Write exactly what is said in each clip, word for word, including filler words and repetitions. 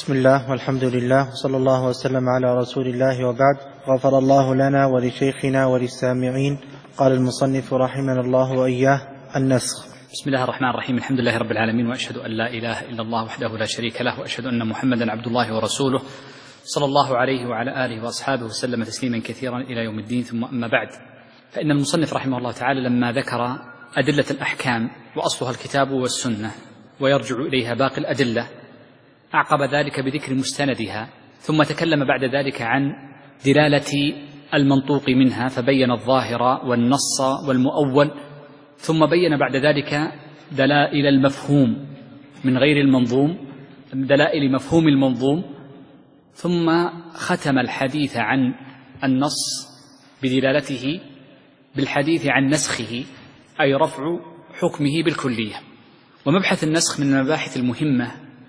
بسم الله والحمد لله وصلى الله وسلم على رسول الله، وبعد. غفر الله لنا ولشيخنا وللسامعين. قال المصنف رحمنا الله وإياه: النسخ. بسم الله الرحمن الرحيم. الحمد لله رب العالمين، وأشهد أن لا إله إلا الله وحده لا شريك له، وأشهد أن محمدا عبد الله ورسوله صلى الله عليه وعلى آله وأصحابه وسلم تسليما كثيرا إلى يوم الدين. ثم أما بعد، فإن المصنف رحمه الله تعالى لما ذكر أدلة الأحكام وأصلها الكتاب والسنة ويرجع إليها باقي الأدلة، أعقب ذلك بذكر مستندها، ثم تكلم بعد ذلك عن دلالة المنطوق منها، فبين الظاهر والنص والمؤول، ثم بين بعد ذلك دلائل المفهوم من غير المنظوم، دلائل مفهوم المنظوم، ثم ختم الحديث عن النص بدلالته بالحديث عن نسخه، أي رفع حكمه بالكلية. ومبحث النسخ من المباحث المهمة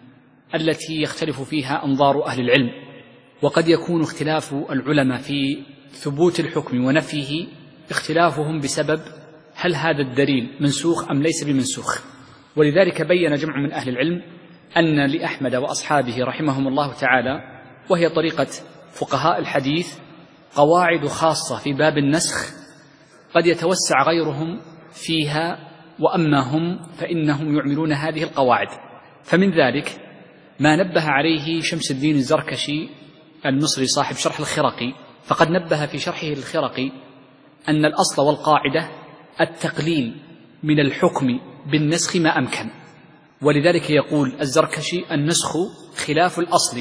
التي يختلف فيها أنظار أهل العلم، وقد يكون اختلاف العلماء في ثبوت الحكم ونفيه اختلافهم بسبب هل هذا الدليل منسوخ أم ليس بمنسوخ. ولذلك بين جمع من أهل العلم أن لأحمد وأصحابه رحمهم الله تعالى، وهي طريقة فقهاء الحديث، قواعد خاصة في باب النسخ قد يتوسع غيرهم فيها، وأما هم فإنهم يعملون هذه القواعد. فمن ذلك ما نبه عليه شمس الدين الزركشي المصري صاحب شرح الخرقي، فقد نبه في شرحه الخرقي أن الأصل والقاعدة التقليل من الحكم بالنسخ ما أمكن. ولذلك يقول الزركشي: النسخ خلاف الأصل،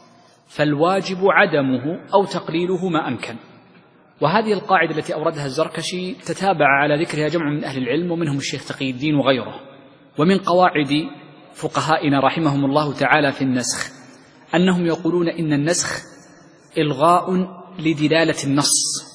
فالواجب عدمه أو تقليله ما أمكن. وهذه القاعدة التي أوردها الزركشي تتابع على ذكرها جمع من أهل العلم، ومنهم الشيخ تقي الدين وغيره. ومن قواعد فقهائنا رحمهم الله تعالى في النسخ أنهم يقولون إن النسخ إلغاء لدلالة النص،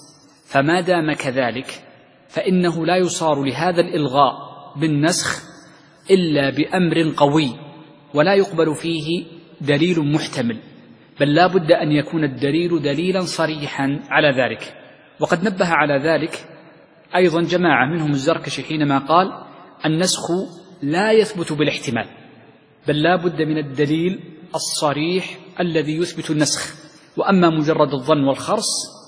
فما دام كذلك فإنه لا يصار لهذا الإلغاء بالنسخ إلا بأمر قوي، ولا يقبل فيه دليل محتمل، بل لا بد أن يكون الدليل دليلا صريحا على ذلك. وقد نبه على ذلك أيضا جماعة منهم الزركشي حينما قال: النسخ لا يثبت بالاحتمال، بل لا بد من الدليل الصريح الذي يثبت النسخ. وأما مجرد الظن والخرص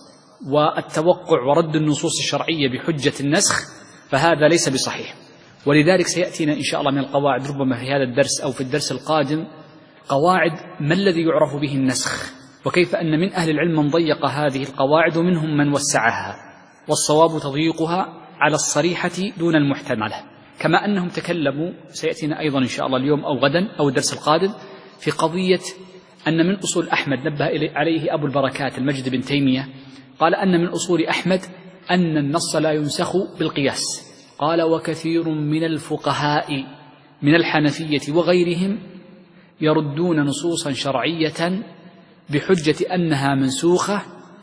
والتوقع ورد النصوص الشرعية بحجة النسخ فهذا ليس بصحيح. ولذلك سيأتينا إن شاء الله من القواعد ربما في هذا الدرس أو في الدرس القادم قواعد ما الذي يعرف به النسخ، وكيف أن من أهل العلم من ضيق هذه القواعد ومنهم من وسعها، والصواب تضييقها على الصريحة دون المحتملة. كما أنهم تكلموا، سيأتينا أيضا إن شاء الله اليوم أو غدا أو الدرس القادم، في قضية أن من أصول أحمد نبه عليه أبو البركات المجد بن تيمية، قال أن من أصول أحمد أن النص لا ينسخ بالقياس. قال: وكثير من الفقهاء من الحنفية وغيرهم يردون نصوصا شرعية بحجة أنها منسوخة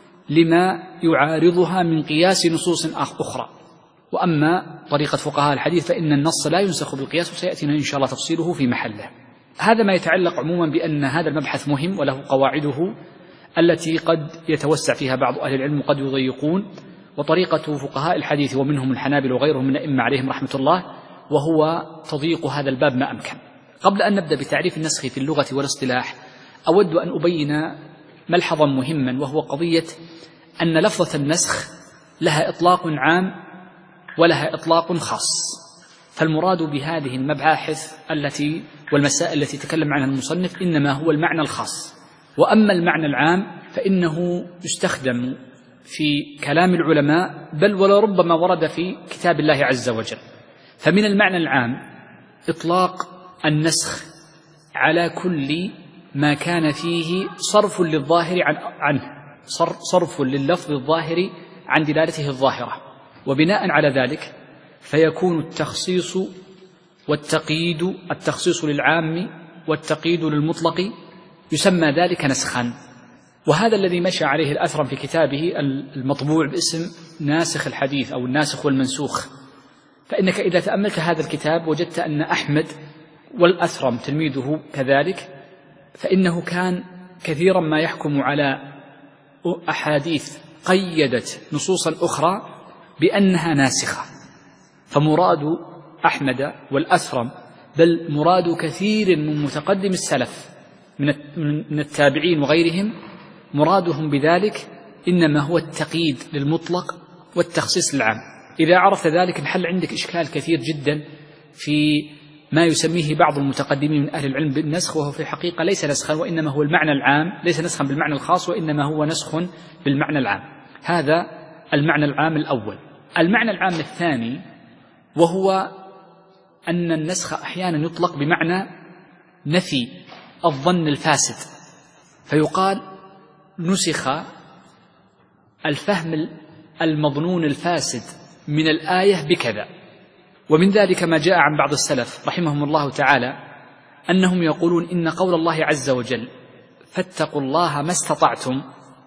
لما يعارضها من قياس نصوص أخرى. وأما طريقة فقهاء الحديث فإن النص لا ينسخ بالقياس، وسيأتينا إن شاء الله تفصيله في محله. هذا ما يتعلق عموما بأن هذا المبحث مهم وله قواعده التي قد يتوسع فيها بعض أهل العلم وقد يضيقون. وطريقة فقهاء الحديث ومنهم الحنابل وغيرهم من الأئمة عليهم رحمة الله وهو تضييق هذا الباب ما أمكن. قبل أن نبدأ بتعريف النسخ في اللغة والاصطلاح، أود أن أبين ملحظا مهما، وهو قضية أن لفظة النسخ لها إطلاق عام ولها إطلاق خاص. فالمراد بهذه المباحث التي والمسائل التي تكلم عنها المصنف إنما هو المعنى الخاص، وأما المعنى العام فإنه يستخدم في كلام العلماء، بل ولربما ورد في كتاب الله عز وجل. فمن المعنى العام إطلاق النسخ على كل ما كان فيه صرف للظاهر عنه، صرف لللفظ الظاهر عن دلالته الظاهرة، وبناء على ذلك فيكون التخصيص والتقييد، التخصيص للعام والتقييد للمطلق، يسمى ذلك نسخا. وهذا الذي مشى عليه الأثرم في كتابه المطبوع باسم ناسخ الحديث أو الناسخ والمنسوخ. فإنك إذا تأملت هذا الكتاب وجدت أن أحمد والأثرم تلميذه كذلك، فإنه كان كثيرا ما يحكم على أحاديث قيدت نصوصا أخرى بأنها ناسخة. فمراد أحمد والأثرم، بل مراد كثير من متقدم السلف من التابعين وغيرهم مرادهم بذلك إنما هو التقييد للمطلق والتخصيص للعام. إذا عرفت ذلك انحل عندك إشكال كثير جدا في ما يسميه بعض المتقدمين من أهل العلم بالنسخ، وهو في الحقيقة ليس نسخا وإنما هو المعنى العام، ليس نسخا بالمعنى الخاص وإنما هو نسخ بالمعنى العام. هذا المعنى العام الأول. المعنى العام الثاني وهو أن النسخ أحيانا يطلق بمعنى نفي الظن الفاسد، فيقال نسخ الفهم المظنون الفاسد من الآية بكذا. ومن ذلك ما جاء عن بعض السلف رحمهم الله تعالى أنهم يقولون إن قول الله عز وجل فاتقوا الله ما استطعتم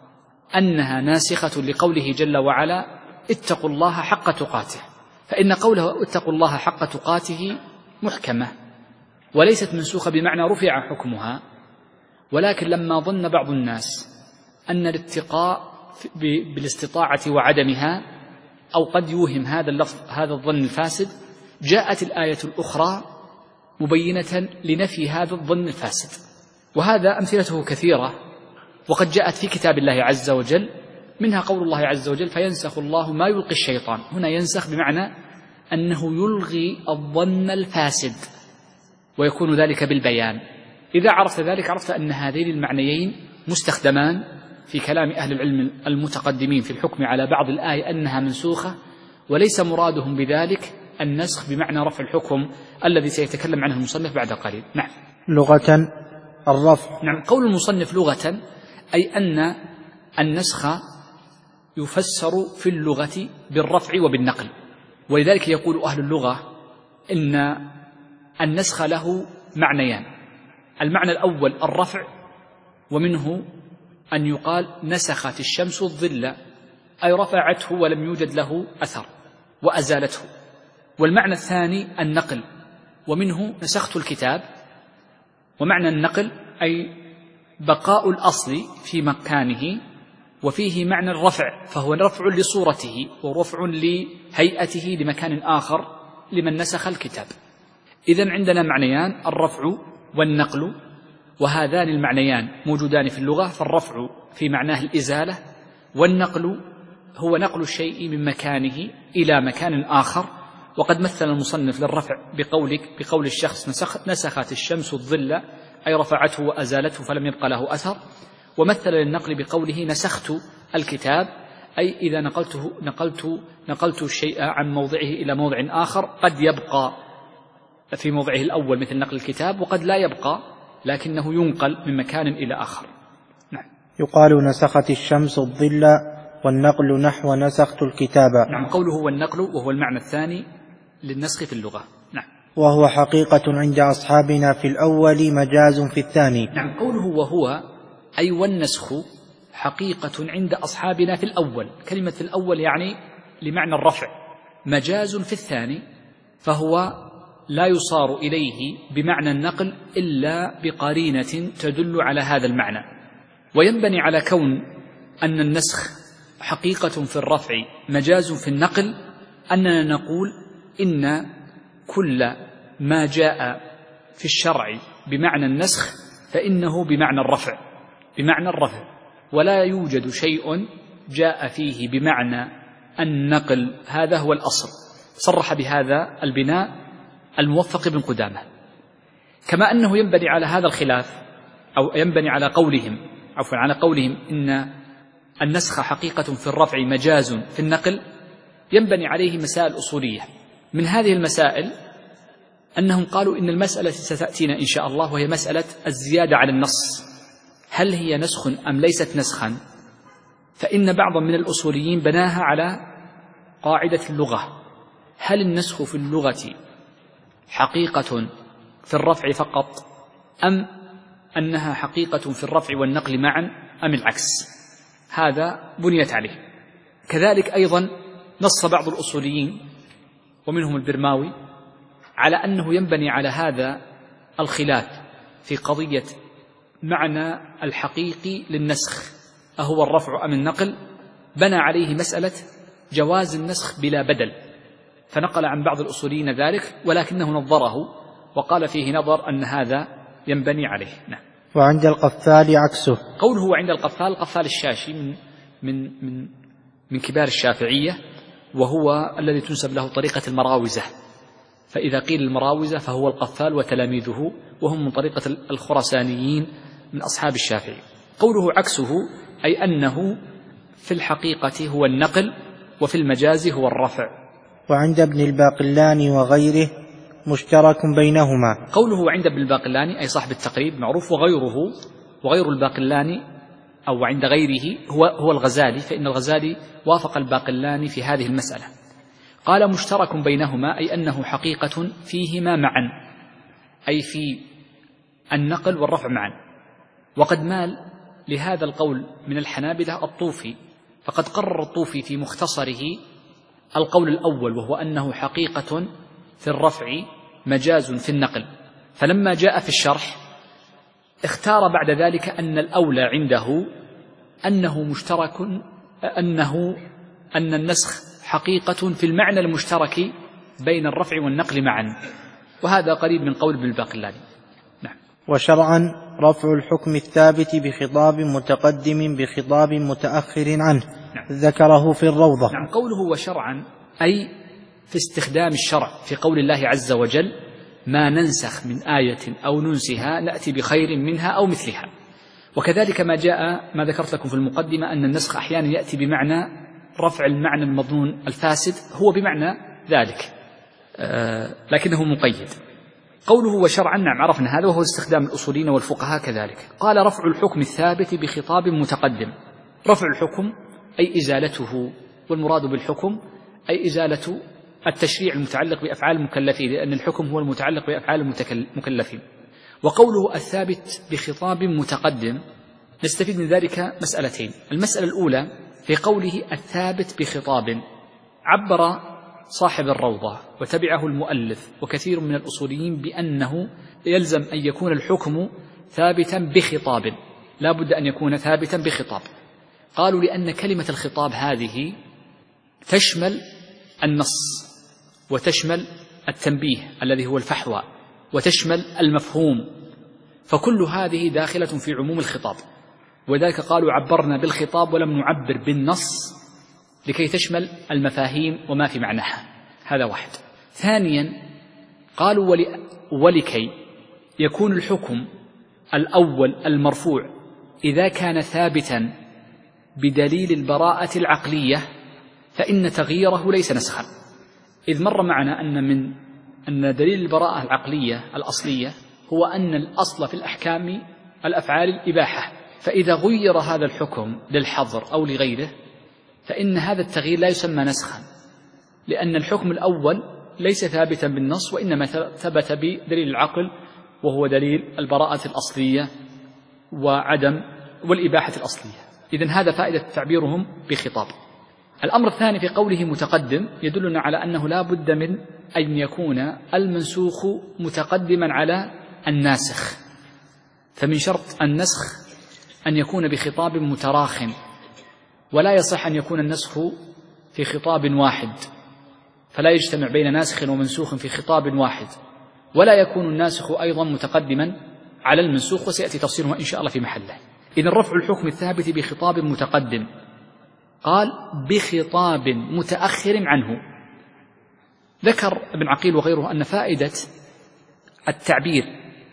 أنها ناسخة لقوله جل وعلا اتقوا الله حق تقاته، فإن قوله اتقوا الله حق تقاته محكمة وليست منسوخة بمعنى رفع حكمها، ولكن لما ظن بعض الناس أن الاتقاء بالاستطاعة وعدمها أو قد يوهم هذا اللفظ هذا الظن الفاسد، جاءت الآية الأخرى مبينة لنفي هذا الظن الفاسد. وهذا أمثلته كثيرة وقد جاءت في كتاب الله عز وجل، منها قول الله عز وجل فينسخ الله ما يلقي الشيطان. هنا ينسخ بمعنى أنه يلغي الظن الفاسد ويكون ذلك بالبيان. إذا عرفت ذلك عرفت أن هذين المعنيين مستخدمان في كلام أهل العلم المتقدمين في الحكم على بعض الآية أنها منسوخة، وليس مرادهم بذلك النسخ بمعنى رفع الحكم الذي سيتكلم عنه المصنف بعد قليل. نعم. لغة الرفع. نعم. قول المصنف لغة أي أن النسخ يفسر في اللغة بالرفع وبالنقل، ولذلك يقول أهل اللغة إن النسخ له معنيان. المعنى الأول الرفع، ومنه أن يقال نسخت الشمس الظل، أي رفعته ولم يوجد له أثر وأزالته. والمعنى الثاني النقل، ومنه نسخت الكتاب. ومعنى النقل أي بقاء الأصل في مكانه، وفيه معنى الرفع فهو رفع لصورته ورفع لهيئته لمكان آخر لمن نسخ الكتاب. إذن عندنا معنيان الرفع والنقل، وهذان المعنيان موجودان في اللغة، فالرفع في معناه الإزالة، والنقل هو نقل الشيء من مكانه إلى مكان آخر. وقد مثل المصنف للرفع بقولك بقول الشخص نسخ نسخت الشمس الظل، أي رفعته وأزالته فلم يبقى له أثر. ومثل للنقل بقوله نسخت الكتاب، أي إذا نقلته نقلت نقلت الشيء عن موضعه إلى موضع آخر قد يبقى في موضعه الأول مثل نقل الكتاب، وقد لا يبقى لكنه ينقل من مكان إلى آخر. نعم. يقال نسخت الشمس الظل، والنقل نحو نسخت الكتاب. نعم. قوله والنقل وهو المعنى الثاني للنسخ في اللغة. نعم. وهو حقيقة عند أصحابنا في الأول مجاز في الثاني. نعم. قوله وهو أي والنسخ حقيقة عند أصحابنا في الأول، كلمة في الأول يعني لمعنى الرفع، مجاز في الثاني، فهو لا يصار إليه بمعنى النقل إلا بقرينة تدل على هذا المعنى. وينبني على كون أن النسخ حقيقة في الرفع مجاز في النقل أننا نقول إن كل ما جاء في الشرع بمعنى النسخ فإنه بمعنى الرفع بمعنى الرفع ولا يوجد شيء جاء فيه بمعنى النقل، هذا هو الأصل. صرح بهذا البناء الموفق بن قدامة. كما أنه ينبني على هذا الخلاف أو ينبني على قولهم عفوا على قولهم إن النسخ حقيقة في الرفع مجاز في النقل، ينبني عليه مسائل أصولية. من هذه المسائل أنهم قالوا إن المسألة ستأتينا إن شاء الله، وهي مسألة الزيادة على النص، هل هي نسخ أم ليست نسخا؟ فإن بعضا من الأصوليين بناها على قاعدة اللغة، هل النسخ في اللغة حقيقة في الرفع فقط أم أنها حقيقة في الرفع والنقل معا أم العكس؟ هذا بنيت عليه. كذلك أيضا نص بعض الأصوليين ومنهم البرماوي على أنه ينبني على هذا الخلاف في قضية معنى الحقيقي للنسخ أهو الرفع أم النقل، بنى عليه مسألة جواز النسخ بلا بدل، فنقل عن بعض الأصوليين ذلك ولكنه نظره وقال فيه نظر أن هذا ينبني عليه. نعم. وعند القفال عكسه. قوله عند القفال، القفال الشاشي من من من من كبار الشافعية، وهو الذي تنسب له طريقة المراوزة، فإذا قيل المراوزة فهو القفال وتلاميذه، وهم من طريقة الخرسانيين من أصحاب الشافعي. قوله عكسه أي أنه في الحقيقة هو النقل، وفي المجاز هو الرفع. وعند ابن الباقلاني وغيره مشترك بينهما. قوله عند ابن الباقلاني أي صاحب التقريب معروف، وغيره وغير الباقلاني أو عند غيره هو هو الغزالي، فإن الغزالي وافق الباقلاني في هذه المسألة. قال مشترك بينهما أي أنه حقيقة فيهما معا، أي في النقل والرفع معا. وقد مال لهذا القول من الحنابلة الطوفي، فقد قرر الطوفي في مختصره القول الأول، وهو أنه حقيقة في الرفع مجاز في النقل. فلما جاء في الشرح اختار بعد ذلك أن الأولى عنده أنه مشترك، أنه أن النسخ حقيقة في المعنى المشترك بين الرفع والنقل معا، وهذا قريب من قول ابن الباقلاني. نعم. وشرعا رفع الحكم الثابت بخطاب متقدم بخطاب متأخر عنه. نعم. ذكره في الروضة. نعم. قوله وشرعا أي في استخدام الشرع في قول الله عز وجل ما ننسخ من آية أو ننسها نأتي بخير منها أو مثلها. وكذلك ما جاء ما ذكرت لكم في المقدمة أن النسخ أحيانا يأتي بمعنى رفع المعنى المظنون الفاسد، هو بمعنى ذلك آه لكنه مقيد. قوله وشرعا، نعم عرفنا هذا، وهو استخدام الأصوليين والفقهاء كذلك. قال رفع الحكم الثابت بخطاب متقدم. رفع الحكم أي إزالته، والمراد بالحكم أي إزالة التشريع المتعلق بأفعال المكلفين، لأن الحكم هو المتعلق بأفعال المكلفين. وقوله الثابت بخطاب متقدم نستفيد من ذلك مسألتين. المسألة الأولى في قوله الثابت بخطاب، عبر صاحب الروضة وتبعه المؤلف وكثير من الأصوليين بأنه يلزم أن يكون الحكم ثابتا بخطاب، لا بد أن يكون ثابتا بخطاب. قالوا لأن كلمة الخطاب هذه تشمل النص، وتشمل التنبيه الذي هو الفحوى، وتشمل المفهوم، فكل هذه داخلة في عموم الخطاب، وذلك قالوا عبرنا بالخطاب ولم نعبر بالنص لكي تشمل المفاهيم وما في معناها. هذا واحد. ثانيا قالوا ولكي يكون الحكم الأول المرفوع إذا كان ثابتا بدليل البراءة العقلية فإن تغييره ليس نسخا، إذ مر معنا أن من أن دليل البراءة العقلية الأصلية هو أن الأصل في الأحكام الأفعال الإباحة، فإذا غير هذا الحكم للحظر أو لغيره فإن هذا التغيير لا يسمى نسخا، لأن الحكم الأول ليس ثابتا بالنص، وإنما ثبت بدليل العقل وهو دليل البراءة الأصلية وعدم والإباحة الأصلية. إذن هذا فائدة تعبيرهم بخطاب. الأمر الثاني في قوله متقدم يدلنا على أنه لا بد من أن يكون المنسوخ متقدما على الناسخ، فمن شرط النسخ أن يكون بخطاب متراخٍ، ولا يصح أن يكون النسخ في خطاب واحد، فلا يجتمع بين ناسخ ومنسوخ في خطاب واحد، ولا يكون الناسخ أيضا متقدما على المنسوخ، وسيأتي تفصيله إن شاء الله في محله. إذن رفع الحكم الثابت بخطاب متقدم، قال بخطاب متأخر عنه. ذكر ابن عقيل وغيره أن فائدة التعبير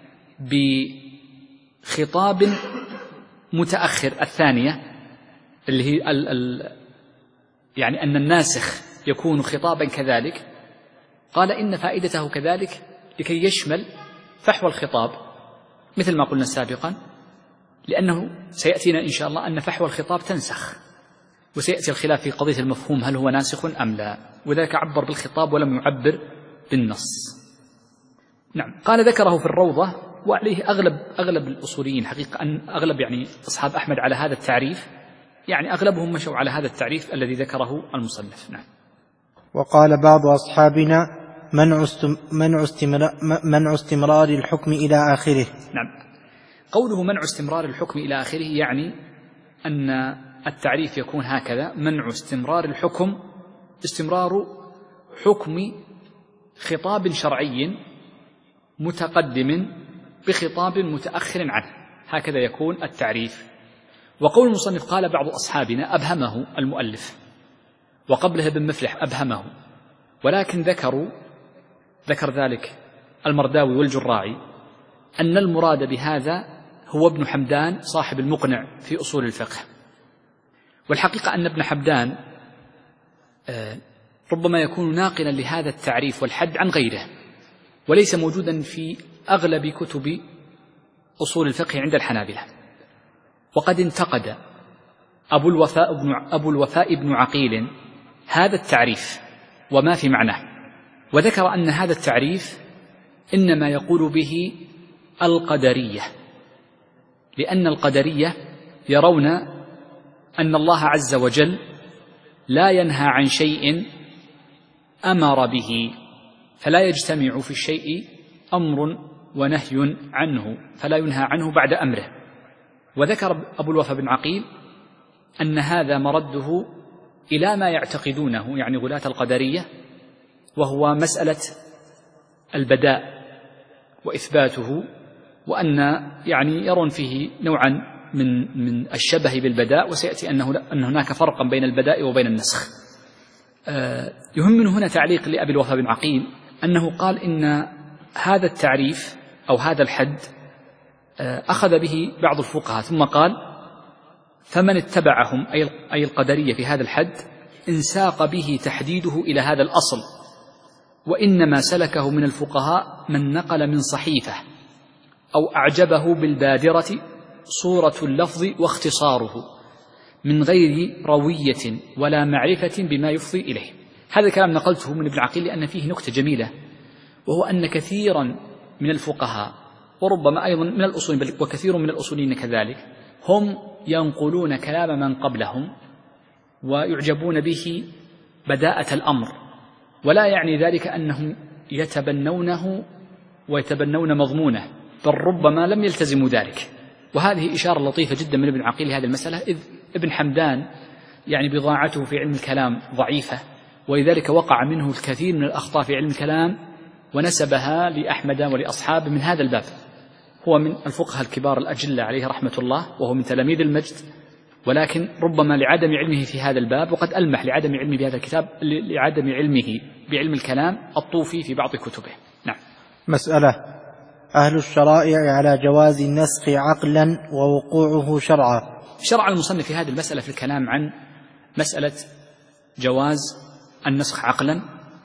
بخطاب متأخر الثانية اللي هي ال ال يعني أن الناسخ يكون خطابا كذلك، قال إن فائدته كذلك لكي يشمل فحوى الخطاب مثل ما قلنا سابقا، لأنه سيأتينا إن شاء الله أن فحوى الخطاب تنسخ، وسيأتي الخلاف في قضية المفهوم هل هو ناسخ أم لا، وذلك عبر بالخطاب ولم يعبر بالنص. نعم. قال ذكره في الروضة، وعليه أغلب أغلب الأصوليين حقيقة، أن أغلب يعني أصحاب أحمد على هذا التعريف، يعني أغلبهم مشوا على هذا التعريف الذي ذكره المصنف. نعم. وقال بعض أصحابنا منع منع استمرار, منع استمرار الحكم إلى آخره. نعم. قوله منع استمرار الحكم إلى آخره يعني أن التعريف يكون هكذا: منع استمرار الحكم استمرار حكم خطاب شرعي متقدم بخطاب متأخر عنه، هكذا يكون التعريف. وقول المصنف قال بعض أصحابنا أبهمه المؤلف، وقبله ابن مفلح أبهمه، ولكن ذكروا ذكر ذلك المرداوي والجراعي أن المراد بهذا هو ابن حمدان صاحب المقنع في أصول الفقه. والحقيقة أن ابن حمدان ربما يكون ناقلا لهذا التعريف والحد عن غيره، وليس موجودا في أغلب كتب أصول الفقه عند الحنابلة. وقد انتقد أبو الوفاء بن, أبو الوفاء بن عقيل هذا التعريف وما في معناه، وذكر أن هذا التعريف إنما يقول به القدرية، لأن القدرية يرون أن الله عز وجل لا ينهى عن شيء أمر به، فلا يجتمع في الشيء أمر ونهي عنه، فلا ينهى عنه بعد أمره. وذكر أبو الوفاء بن عقيل أن هذا مرده إلى ما يعتقدونه، يعني غلاة القدرية، وهو مسألة البداء وإثباته، وأن يعني يرون فيه نوعا من من الشبه بالبداء، وسيأتي أنه أن هناك فرقا بين البداء وبين النسخ. آه يهم من هنا تعليق لأبي الوفاء بن عقيل أنه قال إن هذا التعريف أو هذا الحد آه أخذ به بعض الفقهاء، ثم قال فمن اتبعهم أي القدرية في هذا الحد انساق به تحديده إلى هذا الأصل، وإنما سلكه من الفقهاء من نقل من صحيفة أو أعجبه بالبادرة صورة اللفظ واختصاره من غير روية ولا معرفة بما يفضي إليه. هذا الكلام نقلته من ابن عقيل لأن فيه نكتة جميلة، وهو أن كثيرا من الفقهاء وربما أيضا من الأصولين وكثير من الأصولين كذلك هم ينقلون كلام من قبلهم ويعجبون به بداءة الأمر، ولا يعني ذلك أنهم يتبنونه ويتبنون مضمونه، بل ربما لم يلتزموا ذلك. وهذه إشارة لطيفة جدا من ابن عقيل لهذه المسألة، إذ ابن حمدان يعني بضاعته في علم الكلام ضعيفة، ولذلك وقع منه الكثير من الأخطاء في علم الكلام ونسبها لأحمد ولأصحابه من هذا الباب. هو من الفقهاء الكبار الأجلة عليه رحمة الله، وهو من تلاميذ المجد، ولكن ربما لعدم علمه في هذا الباب، وقد ألمح لعدم علمه بهذا الكتاب لعدم علمه بعلم الكلام الطوفي في بعض كتبه. نعم. مسألة: أهل الشرائع على جواز النسخ عقلا ووقوعه شرعا. شرع المصنف في هذه المسألة في الكلام عن مسألة جواز النسخ عقلا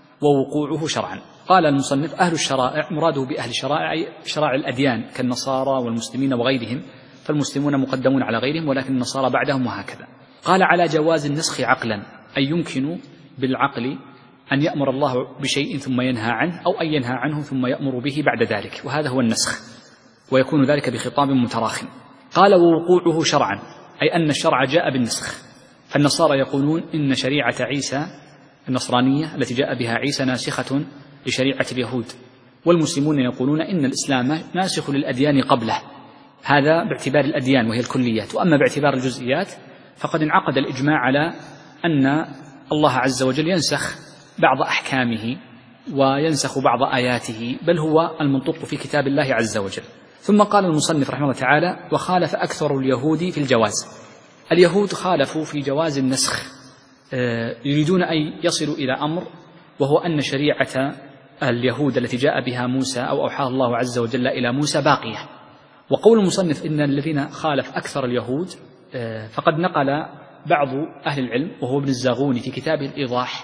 ووقوعه شرعا. قال المصنف: أهل الشرائع مراده بأهل الشرائع أي شرائع الأديان كالنصارى والمسلمين وغيرهم، فالمسلمون مقدمون على غيرهم ولكن النصارى بعدهم وهكذا. قال: على جواز النسخ عقلا أي يمكن بالعقل أن يأمر الله بشيء ثم ينهى عنه، أو أن ينهى عنه ثم يأمر به بعد ذلك، وهذا هو النسخ، ويكون ذلك بخطاب متراخٍ. قال: ووقوعه شرعا أي أن الشرع جاء بالنسخ، فالنصارى يقولون إن شريعة عيسى النصرانية التي جاء بها عيسى ناسخة لشريعة اليهود، والمسلمون يقولون إن الإسلام ناسخ للأديان قبله، هذا باعتبار الأديان وهي الكليات. وأما باعتبار الجزئيات فقد انعقد الإجماع على أن الله عز وجل ينسخ بعض أحكامه وينسخ بعض آياته، بل هو المنطوق في كتاب الله عز وجل. ثم قال المصنف رحمه الله تعالى: وخالف أكثر اليهود في الجواز. اليهود خالفوا في جواز النسخ، يريدون أن يصلوا إلى أمر، وهو أن شريعة اليهود التي جاء بها موسى أو أوحاها الله عز وجل إلى موسى باقية. وقول المصنف إن الذين خالف أكثر اليهود فقد نقل بعض أهل العلم وهو ابن الزاغوني في كتابه الإيضاح،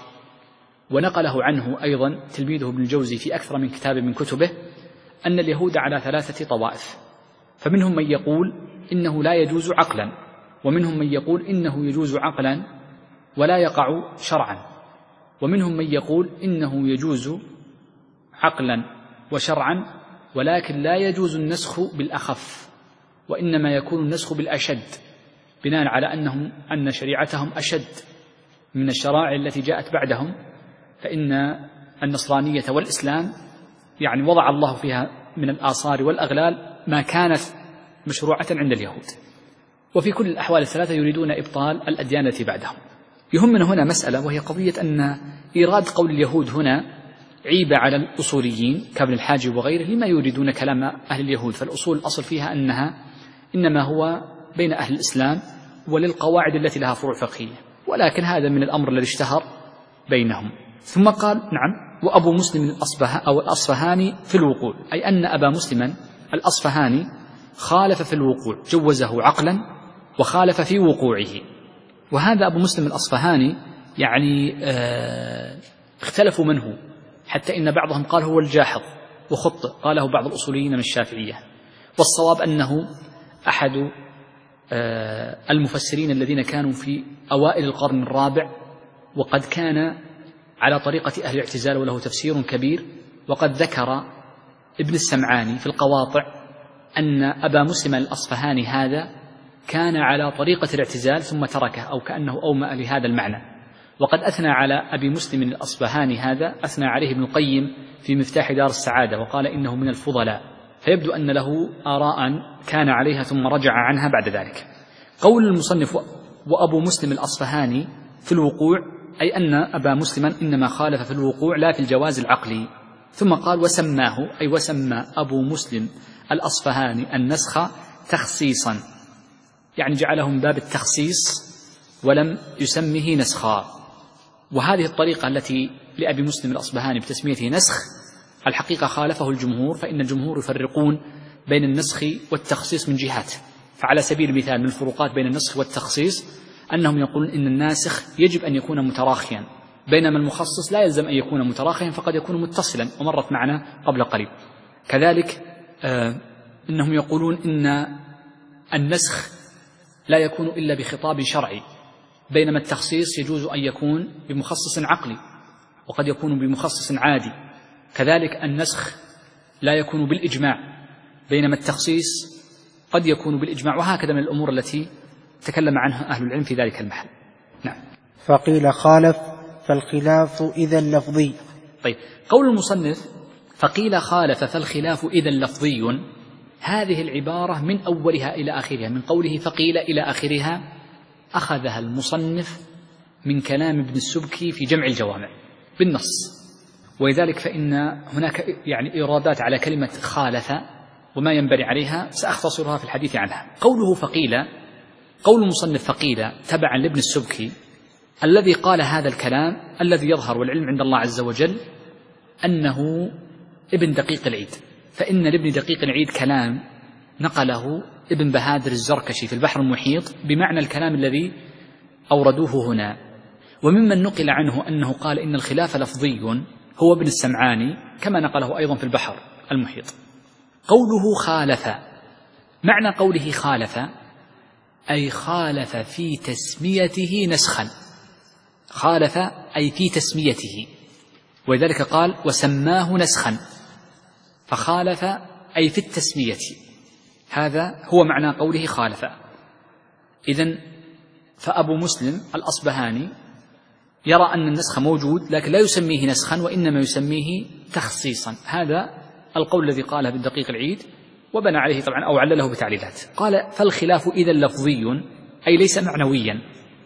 ونقله عنه أيضا تلميذه ابن الجوزي في أكثر من كتاب من كتبه، أن اليهود على ثلاثة طوائف، فمنهم من يقول إنه لا يجوز عقلا، ومنهم من يقول إنه يجوز عقلا ولا يقع شرعا، ومنهم من يقول إنه يجوز عقلا وشرعا ولكن لا يجوز النسخ بالأخف، وإنما يكون النسخ بالأشد، بناء على أنهم أن شريعتهم أشد من الشرائع التي جاءت بعدهم، فإن النصرانية والإسلام يعني وضع الله فيها من الآثار والأغلال ما كانت مشروعة عند اليهود. وفي كل الأحوال الثلاثة يريدون إبطال الأديان التي بعدهم. يهمنا هنا مسألة، وهي قضية أن إيراد قول اليهود هنا عيب على الأصوليين كابن الحاجب وغيره، لما يريدون كلام أهل اليهود، فالأصول الأصل فيها أنها إنما هو بين أهل الإسلام وللقواعد التي لها فروع فقهية، ولكن هذا من الأمر الذي اشتهر بينهم. ثم قال نعم وأبو مسلم الأصبه أو الأصفهاني في الوقوع، أي أن أبا مسلم الأصفهاني خالف في الوقوع، جوزه عقلا وخالف في وقوعه. وهذا أبو مسلم الأصفهاني يعني آه اختلفوا من هو، حتى إن بعضهم قال هو الجاحظ وخطئ، قاله بعض الأصوليين من الشافعية، والصواب أنه أحد آه المفسرين الذين كانوا في أوائل القرن الرابع، وقد كان على طريقة أهل الاعتزال وله تفسير كبير. وقد ذكر ابن السمعاني في القواطع أن أبا مسلم الأصفهاني هذا كان على طريقة الاعتزال ثم تركه، أو كأنه أومأ لهذا المعنى. وقد أثنى على أبي مسلم الأصفهاني هذا أثنى عليه ابن القيم في مفتاح دار السعادة، وقال إنه من الفضلاء، فيبدو أن له آراء كان عليها ثم رجع عنها بعد ذلك. قول المصنف وأبو مسلم الأصفهاني في الوقوع، أي أن أبا مسلم إنما خالف في الوقوع لا في الجواز العقلي. ثم قال وسماه، أي وسمى أبو مسلم الأصفهاني النسخ تخصيصا، يعني جعله من باب التخصيص ولم يسمه نسخا. وهذه الطريقة التي لأبي مسلم الأصفهاني بتسميته نسخ الحقيقة خالفه الجمهور، فإن الجمهور يفرقون بين النسخ والتخصيص من جهات. فعلى سبيل المثال من الفروقات بين النسخ والتخصيص أنهم يقولون إن الناسخ يجب أن يكون متراخيا، بينما المخصص لا يلزم أن يكون متراخيا، فقد يكون متصلا، ومرت معنا قبل قليل. كذلك آه إنهم يقولون إن النسخ لا يكون إلا بخطاب شرعي، بينما التخصيص يجوز أن يكون بمخصص عقلي وقد يكون بمخصص عادي. كذلك النسخ لا يكون بالإجماع، بينما التخصيص قد يكون بالإجماع، وهكذا من الأمور التي تكلم عنها أهل العلم في ذلك المحل. نعم. فقيل خالف فالخلاف إذا لفظي. طيب، قول المصنف فقيل خالف فالخلاف إذا لفظي، هذه العبارة من أولها إلى آخرها، من قوله فقيل إلى آخرها، أخذها المصنف من كلام ابن السبكي في جمع الجوامع بالنص. ولذلك فإن هناك يعني إيرادات على كلمة خالف وما ينبني عليها سأختصرها في الحديث عنها. قوله فقيل، قول المصنف فقيل تبعا لابن السبكي الذي قال هذا الكلام، الذي يظهر والعلم عند الله عز وجل أنه ابن دقيق العيد، فإن لابن دقيق العيد كلام نقله ابن بهادر الزركشي في البحر المحيط بمعنى الكلام الذي أوردوه هنا. وممن نقل عنه أنه قال إن الخلاف لفظي هو ابن السمعاني، كما نقله أيضا في البحر المحيط. قوله خالف، معنى قوله خالف أي خالف في تسميته نسخا، خالف أي في تسميته، ولذلك قال وسماه نسخا، فخالف أي في التسمية، هذا هو معنى قوله خالف. إذن فأبو مسلم الأصبهاني يرى أن النسخ موجود لكن لا يسميه نسخا، وإنما يسميه تخصيصا. هذا القول الذي قاله بالدقيق العيد، وبنى عليه طبعا أو علله بتعليلات. قال فالخلاف إذا لفظي أي ليس معنويا.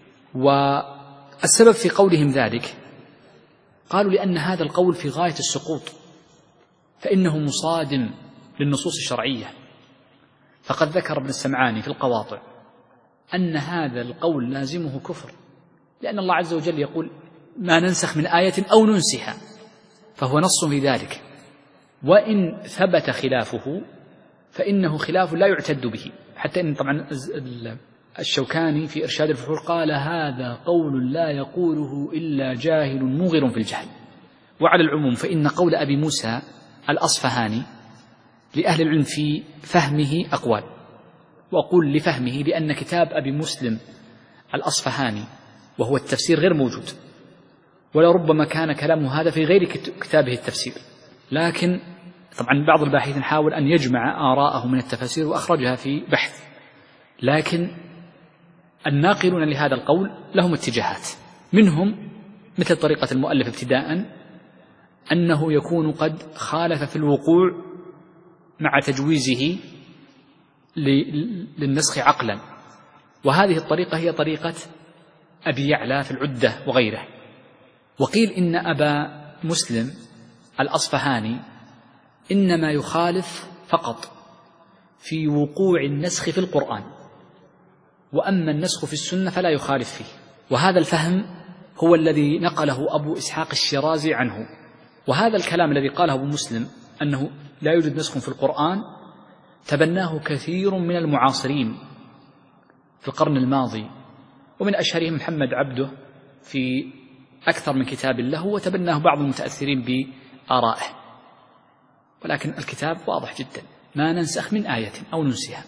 والسبب في قولهم ذلك قالوا لأن هذا القول في غاية السقوط، فإنه مصادم للنصوص الشرعية. فقد ذكر ابن السمعاني في القواطع أن هذا القول لازمه كفر، لأن الله عز وجل يقول ما ننسخ من آية أو ننسها، فهو نص في ذلك. وإن ثبت خلافه فإنه خلاف لا يعتد به، حتى إن طبعا الشوكاني في إرشاد الفحول قال هذا قول لا يقوله إلا جاهل موغر في الجهل. وعلى العموم فإن قول أبي موسى الأصفهاني لأهل العلم في فهمه أقوال، وأقول لفهمه لأن كتاب أبي مسلم الأصفهاني وهو التفسير غير موجود، ولربما كان كلامه هذا في غير كتابه التفسير، لكن طبعا بعض الباحثين حاول أن يجمع آراءه من التفاسير وأخرجها في بحث، لكن الناقلون لهذا القول لهم اتجاهات، منهم مثل طريقة المؤلف ابتداء أنه يكون قد خالف في الوقوع مع تجويزه للنسخ عقلا، وهذه الطريقة هي طريقة أبي يعلى في العدة وغيره. وقيل إن أبا مسلم الأصفهاني إنما يخالف فقط في وقوع النسخ في القرآن، وأما النسخ في السنة فلا يخالف فيه. وهذا الفهم هو الذي نقله أبو إسحاق الشيرازي عنه. وهذا الكلام الذي قاله أبو مسلم أنه لا يوجد نسخ في القرآن تبناه كثير من المعاصرين في القرن الماضي، ومن أشهرهم محمد عبده في أكثر من كتاب له، وتبناه بعض المتأثرين بآرائه. ولكن الكتاب واضح جدا، ما ننسخ من آية أو ننسها.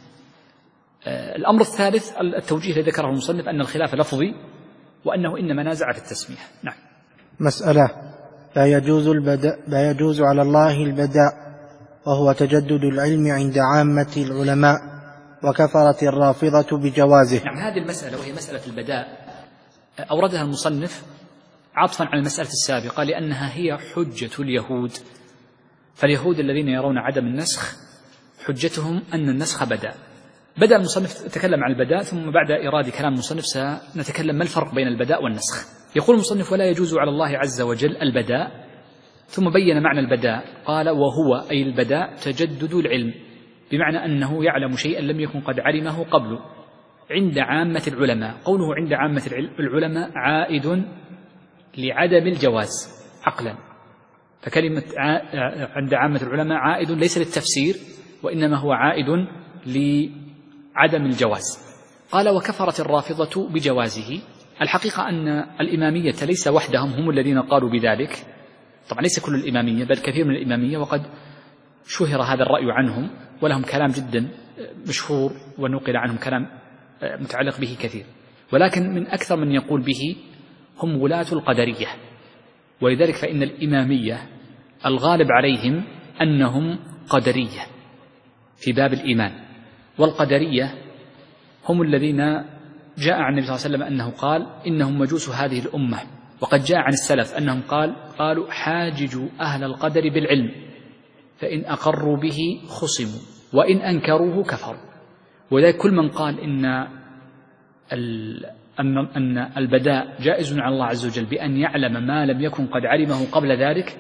الأمر الثالث التوجيه الذي ذكره المصنف أن الخلاف لفظي، وأنه إنما نازع في التسمية. نعم. مسألة: لا يجوز البداء لا يجوز على الله البداء، وهو تجدد العلم عند عامة العلماء، وكفرت الرافضة بجوازه. نعم، هذه المسألة وهي مسألة البداء أوردها المصنف عطفا على المسألة السابقة، لأنها هي حجة اليهود. فاليهود الذين يرون عدم النسخ حجتهم أن النسخ بدأ. بدأ المصنف يتكلم عن البداء، ثم بعد إرادة كلام المصنف سنتكلم ما الفرق بين البداء والنسخ. يقول المصنف: ولا يجوز على الله عز وجل البداء، ثم بين معنى البداء قال: وهو أي البداء تجدد العلم، بمعنى أنه يعلم شيئا لم يكن قد علمه قبل عند عامة العلماء. قوله عند عامة العلماء عائد لعدم الجواز عقلا، فكلمة عند عامة العلماء عائد ليس للتفسير، وإنما هو عائد لعدم الجواز. قال: وكفرت الرافضة بجوازه. الحقيقة أن الإمامية ليس وحدهم هم الذين قالوا بذلك، طبعا ليس كل الإمامية بل كثير من الإمامية، وقد شهر هذا الرأي عنهم، ولهم كلام جدا مشهور ونقل عنهم كلام متعلق به كثير. ولكن من أكثر من يقول به هم ولاة القدرية، ولذلك فإن الإمامية الغالب عليهم أنهم قدرية في باب الإيمان. والقدرية هم الذين جاء عن النبي صلى الله عليه وسلم أنه قال: إنهم مجوس هذه الأمة. وقد جاء عن السلف أنهم قال قالوا: حاججوا أهل القدر بالعلم، فإن أقروا به خصموا، وإن أنكروه كفروا. وذلك كل من قال إن أن البداء جائز على الله عز وجل بأن يعلم ما لم يكن قد علمه قبل ذلك،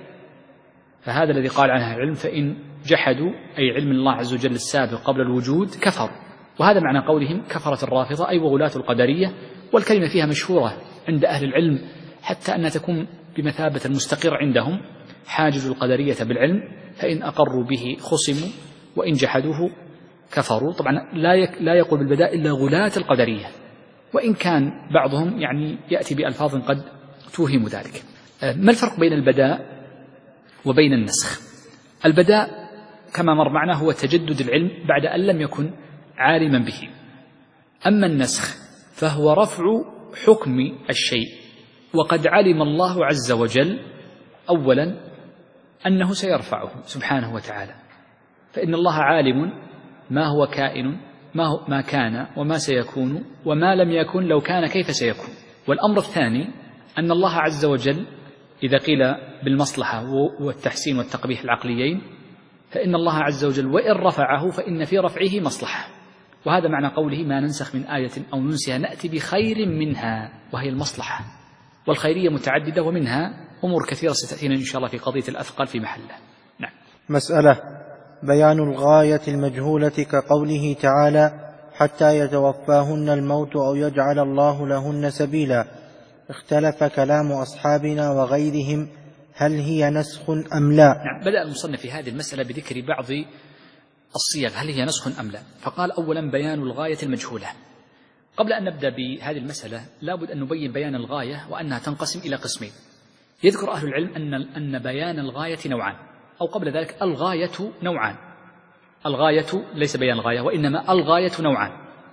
فهذا الذي قال عنه العلم، فإن جحدوا أي علم الله عز وجل السابق قبل الوجود كفر. وهذا معنى قولهم كفرت الرافضة، أي وغلاة القدرية. والكلمة فيها مشهورة عند أهل العلم حتى أنها تكون بمثابة المستقر عندهم: حاجز القدرية بالعلم، فإن أقروا به خصموا، وإن جحدوه كفروا. طبعا لا يقول بالبداء إلا غلاة القدرية، وإن كان بعضهم يعني يأتي بألفاظ قد توهم ذلك. ما الفرق بين البداء وبين النسخ؟ البداء كما مر معنا هو تجدد العلم بعد أن لم يكن عالما به. أما النسخ فهو رفع حكم الشيء، وقد علم الله عز وجل أولا أنه سيرفعه سبحانه وتعالى، فإن الله عالم ما هو كائن، ما, هو ما كان وما سيكون وما لم يكن لو كان كيف سيكون. والأمر الثاني أن الله عز وجل إذا قيل بالمصلحة والتحسين والتقبيح العقليين، فإن الله عز وجل وإن رفعه فإن في رفعه مصلحة. وهذا معنى قوله: ما ننسخ من آية أو ننسها نأتي بخير منها، وهي المصلحة. والخيرية متعددة، ومنها أمور كثيرة ستأتينا إن شاء الله في قضية الأثقال في محله. نعم. مسألة: بيان الغاية المجهولة كقوله تعالى: حتى يتوفاهن الموت أو يجعل الله لهن سبيلا. اختلف كلام أصحابنا وغيرهم هل هي نسخ أم لا؟ نعم. بدأ المصنف في هذه المسألة بذكر بعض الصيغ هل هي نسخ أم لا. فقال: أولا بيان الغاية المجهولة. قبل أن نبدأ بهذه المسألة لابد أن نبين بيان الغاية وأنها تنقسم إلى قسمين. يذكر أهل العلم أن أن بيان الغاية نوعان، أو قبل ذلك الغاية نوعان. الغاية ليس بيان الغاية، وإنما الغاية نوعان.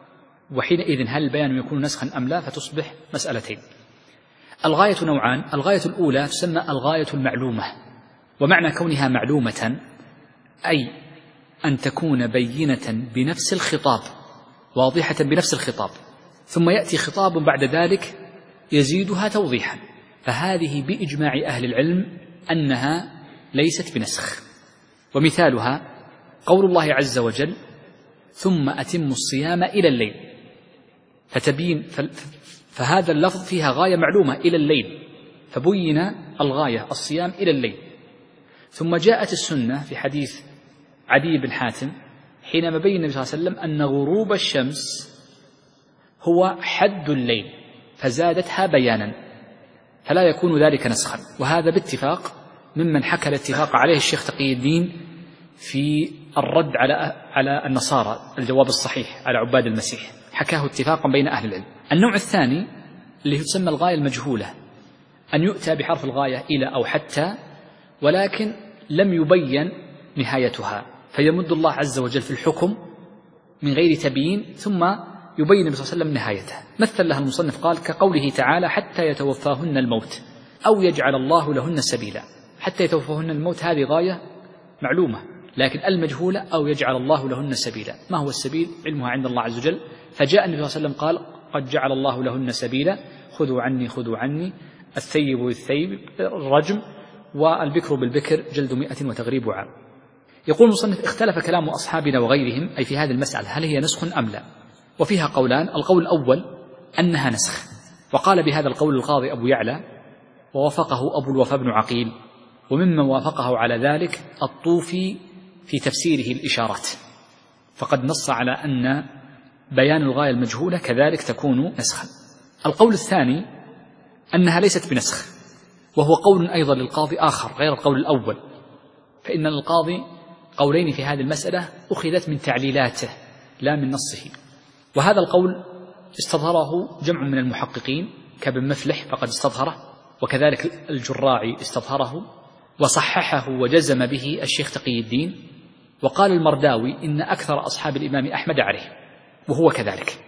وحينئذ هل البيان يكون نسخا أم لا فتصبح مسألتين. الغاية نوعان: الغاية الأولى تسمى الغاية المعلومة، ومعنى كونها معلومة أي أن تكون بينة بنفس الخطاب، واضحة بنفس الخطاب، ثم يأتي خطاب بعد ذلك يزيدها توضيحا. فهذه بإجماع أهل العلم أنها ليست بنسخ. ومثالها قول الله عز وجل: ثم أتموا الصيام إلى الليل. فتبين فهذا اللفظ فيها غاية معلومة إلى الليل، فبين الغاية الصيام إلى الليل. ثم جاءت السنة في حديث عدي بن حاتم حينما بين النبي صلى الله عليه وسلم أن غروب الشمس هو حد الليل فزادتها بيانا، فلا يكون ذلك نسخا. وهذا باتفاق ممن حكى الاتفاق عليه الشيخ تقي الدين في الرد على على النصارى الجواب الصحيح على عباد المسيح، حكاه اتفاقا بين أهل العلم. النوع الثاني اللي تسمى الغاية المجهولة، أن يؤتى بحرف الغاية إلى أو حتى ولكن لم يبين نهايتها، فيمد الله عز وجل في الحكم من غير تبيين ثم يبين النبي صلى الله عليه وسلم نهايته. مثل لها المصنف قال كقوله تعالى حتى يتوفاهن الموت أو يجعل الله لهن سبيلا. حتى يتوفاهن الموت هذه غاية معلومة، لكن المجهولة أو يجعل الله لهن سبيلا. ما هو السبيل؟ علمها عند الله عز وجل. فجاء النبي صلى الله عليه وسلم قال قد جعل الله لهن سبيلا، خذوا عني خذوا عني، الثيب بالثيب الرجم، والبكر بالبكر جلد مئة وتغريب عام. يقول المصنف اختلف كلام أصحابنا وغيرهم أي في هذه المسألة هل هي نسخ أم لا، وفيها قولان. القول الأول أنها نسخ، وقال بهذا القول القاضي أبو يعلى ووافقه أبو الوفاء بن عقيل، وممن وافقه على ذلك الطوفي في تفسيره الإشارات، فقد نص على أن بيان الغاية المجهولة كذلك تكون نسخا. القول الثاني أنها ليست بنسخ، وهو قول أيضا للقاضي آخر غير القول الأول، فإن القاضي قولين في هذه المسألة أخذت من تعليلاته لا من نصه، وهذا القول استظهره جمع من المحققين كابن مفلح فقد استظهره، وكذلك الجراعي استظهره، وصححه وجزم به الشيخ تقي الدين. وقال المرداوي إن أكثر أصحاب الإمام أحمد عليه، وهو كذلك،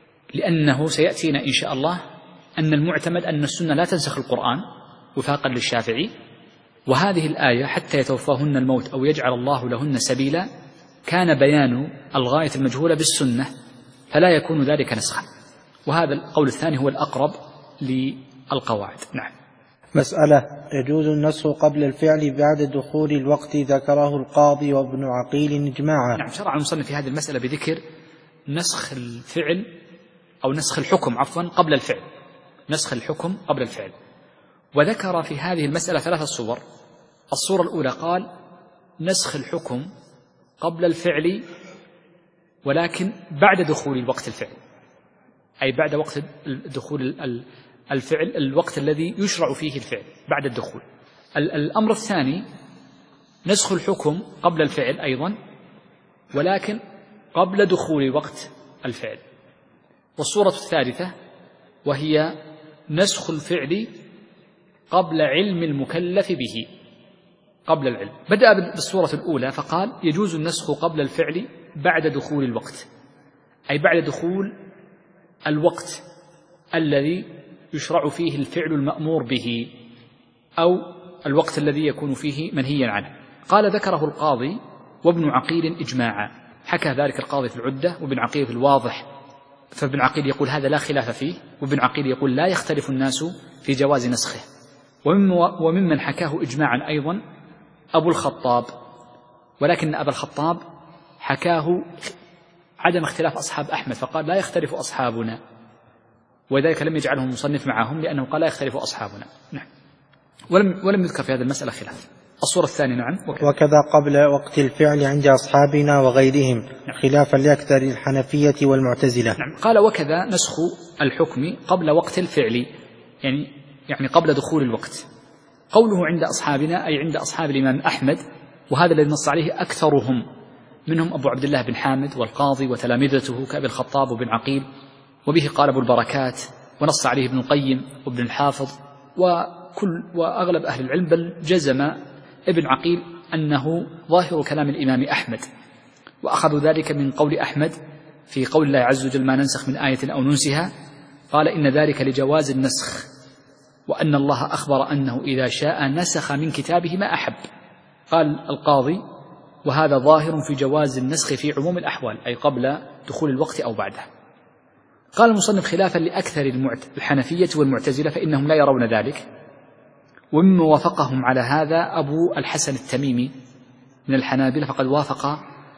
لأنه سيأتينا إن شاء الله أن المعتمد أن السنة لا تنسخ القرآن وفاقا للشافعي، وهذه الآية حتى يتوفاهن الموت أو يجعل الله لهن سبيلا كان بيان الغاية المجهولة بالسنة، فلا يكون ذلك نسخا. وهذا القول الثاني هو الأقرب للقواعد. نعم. مسألة يجوز النسخ قبل الفعل بعد دخول الوقت، ذكره القاضي وابن عقيل إجماعا. نعم، شرع المصنف في هذه المسألة بذكر نسخ الفعل أو نسخ الحكم عفوا قبل الفعل، نسخ الحكم قبل الفعل، وذكر في هذه المسألة ثلاثة صور. الصورة الأولى قال نسخ الحكم قبل الفعل ولكن بعد دخول الوقت الفعل، أي بعد وقت دخول الفعل الوقت الذي يشرع فيه الفعل بعد الدخول. الأمر الثاني نسخ الحكم قبل الفعل أيضا ولكن قبل دخول وقت الفعل. والصورة الثالثة وهي نسخ الفعل قبل علم المكلف به، قبل العلم. بدأ بالصورة الأولى فقال يجوز النسخ قبل الفعل بعد دخول الوقت، أي بعد دخول الوقت الذي يشرع فيه الفعل المأمور به أو الوقت الذي يكون فيه منهيا عنه. قال ذكره القاضي وابن عقيل إجماعا، حكى ذلك القاضي في العدة وابن عقيل في الواضح، فابن عقيل يقول هذا لا خلاف فيه، وابن عقيل يقول لا يختلف الناس في جواز نسخه. وممن حكاه إجماعا أيضا أبو الخطاب، ولكن أبا الخطاب حكاه عدم اختلاف أصحاب أحمد فقال لا يختلف أصحابنا، وذلك لم يجعله المصنف معهم لأنه قال لا يختلف أصحابنا. نعم. ولم, ولم يذكر في هذا المسألة خلاف. الصورة الثانية نعم وكذا, وكذا قبل وقت الفعل عند أصحابنا وغيرهم. نعم. خلافا لأكثر الحنفية والمعتزلة. نعم. قال وكذا نسخ الحكم قبل وقت الفعل، يعني يعني قبل دخول الوقت. قوله عند أصحابنا أي عند أصحاب الإمام أحمد، وهذا الذي نص عليه أكثرهم، منهم أبو عبد الله بن حامد والقاضي وتلامذته كأبي الخطاب وبن عقيل، وبه قال أبو البركات ونص عليه ابن القيم وابن الحافظ وكل وأغلب أهل العلم، بل جزم ابن عقيل أنه ظاهر كلام الإمام أحمد، وأخذوا ذلك من قول أحمد في قول الله عز وجل ما ننسخ من آية أو ننسها، قال إن ذلك لجواز النسخ، وأن الله أخبر أنه إذا شاء نسخ من كتابه ما أحب. قال القاضي وهذا ظاهر في جواز النسخ في عموم الأحوال، أي قبل دخول الوقت أو بعده. قال المصنف خلافا لأكثر الحنفية والمعتزلة فإنهم لا يرون ذلك، ومن وافقهم على هذا أبو الحسن التميمي من الحنابلة، فقد وافق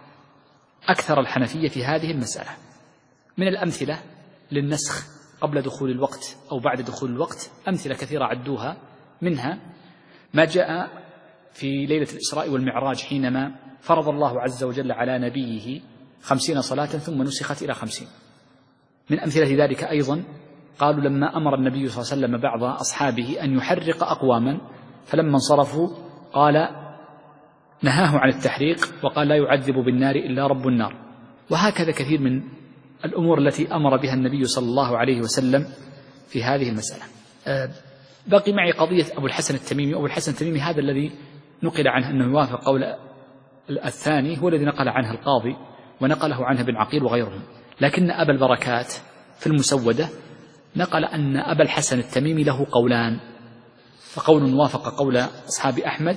أكثر الحنفية في هذه المسألة. من الأمثلة للنسخ قبل دخول الوقت أو بعد دخول الوقت أمثلة كثيرة عدوها، منها ما جاء في ليلة الإسراء والمعراج حينما فرض الله عز وجل على نبيه خمسين صلاة ثم نسخت إلى خمسين. من أمثلة ذلك أيضا قالوا لما أمر النبي صلى الله عليه وسلم بعض أصحابه أن يحرق أقواما فلما انصرفوا قال نهاه عن التحريق وقال لا يعذب بالنار إلا رب النار. وهكذا كثير من الأمور التي أمر بها النبي صلى الله عليه وسلم في هذه المسألة. بقي معي قضية أبو الحسن التميمي. أبو الحسن التميمي هذا الذي نقل عنه أنه يوافق قول الثاني هو الذي نقل عنه القاضي ونقله عنه ابن عقيل وغيرهم، لكن أبا البركات في المسودة نقل أن أبا الحسن التميمي له قولان، فقول وافق قول أصحاب أحمد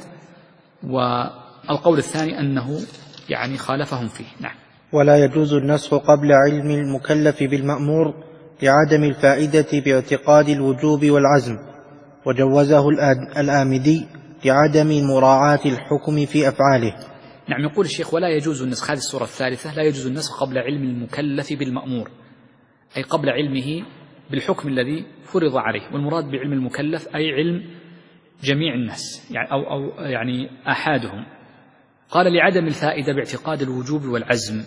والقول الثاني أنه يعني خالفهم فيه. نعم. ولا يجوز النسخ قبل علم المكلف بالمأمور لعدم الفائدة باعتقاد الوجوب والعزم، وجوزه الآمدي لعدم مراعاة الحكم في أفعاله. نعم. يقول الشيخ ولا يجوز النسخ، هذه الصورة الثالثة، لا يجوز النسخ قبل علم المكلف بالمأمور، أي قبل علمه بالحكم الذي فرض عليه، والمراد بعلم المكلف أي علم جميع الناس يعني أو, أو يعني أحادهم. قال لعدم الفائدة باعتقاد الوجوب والعزم،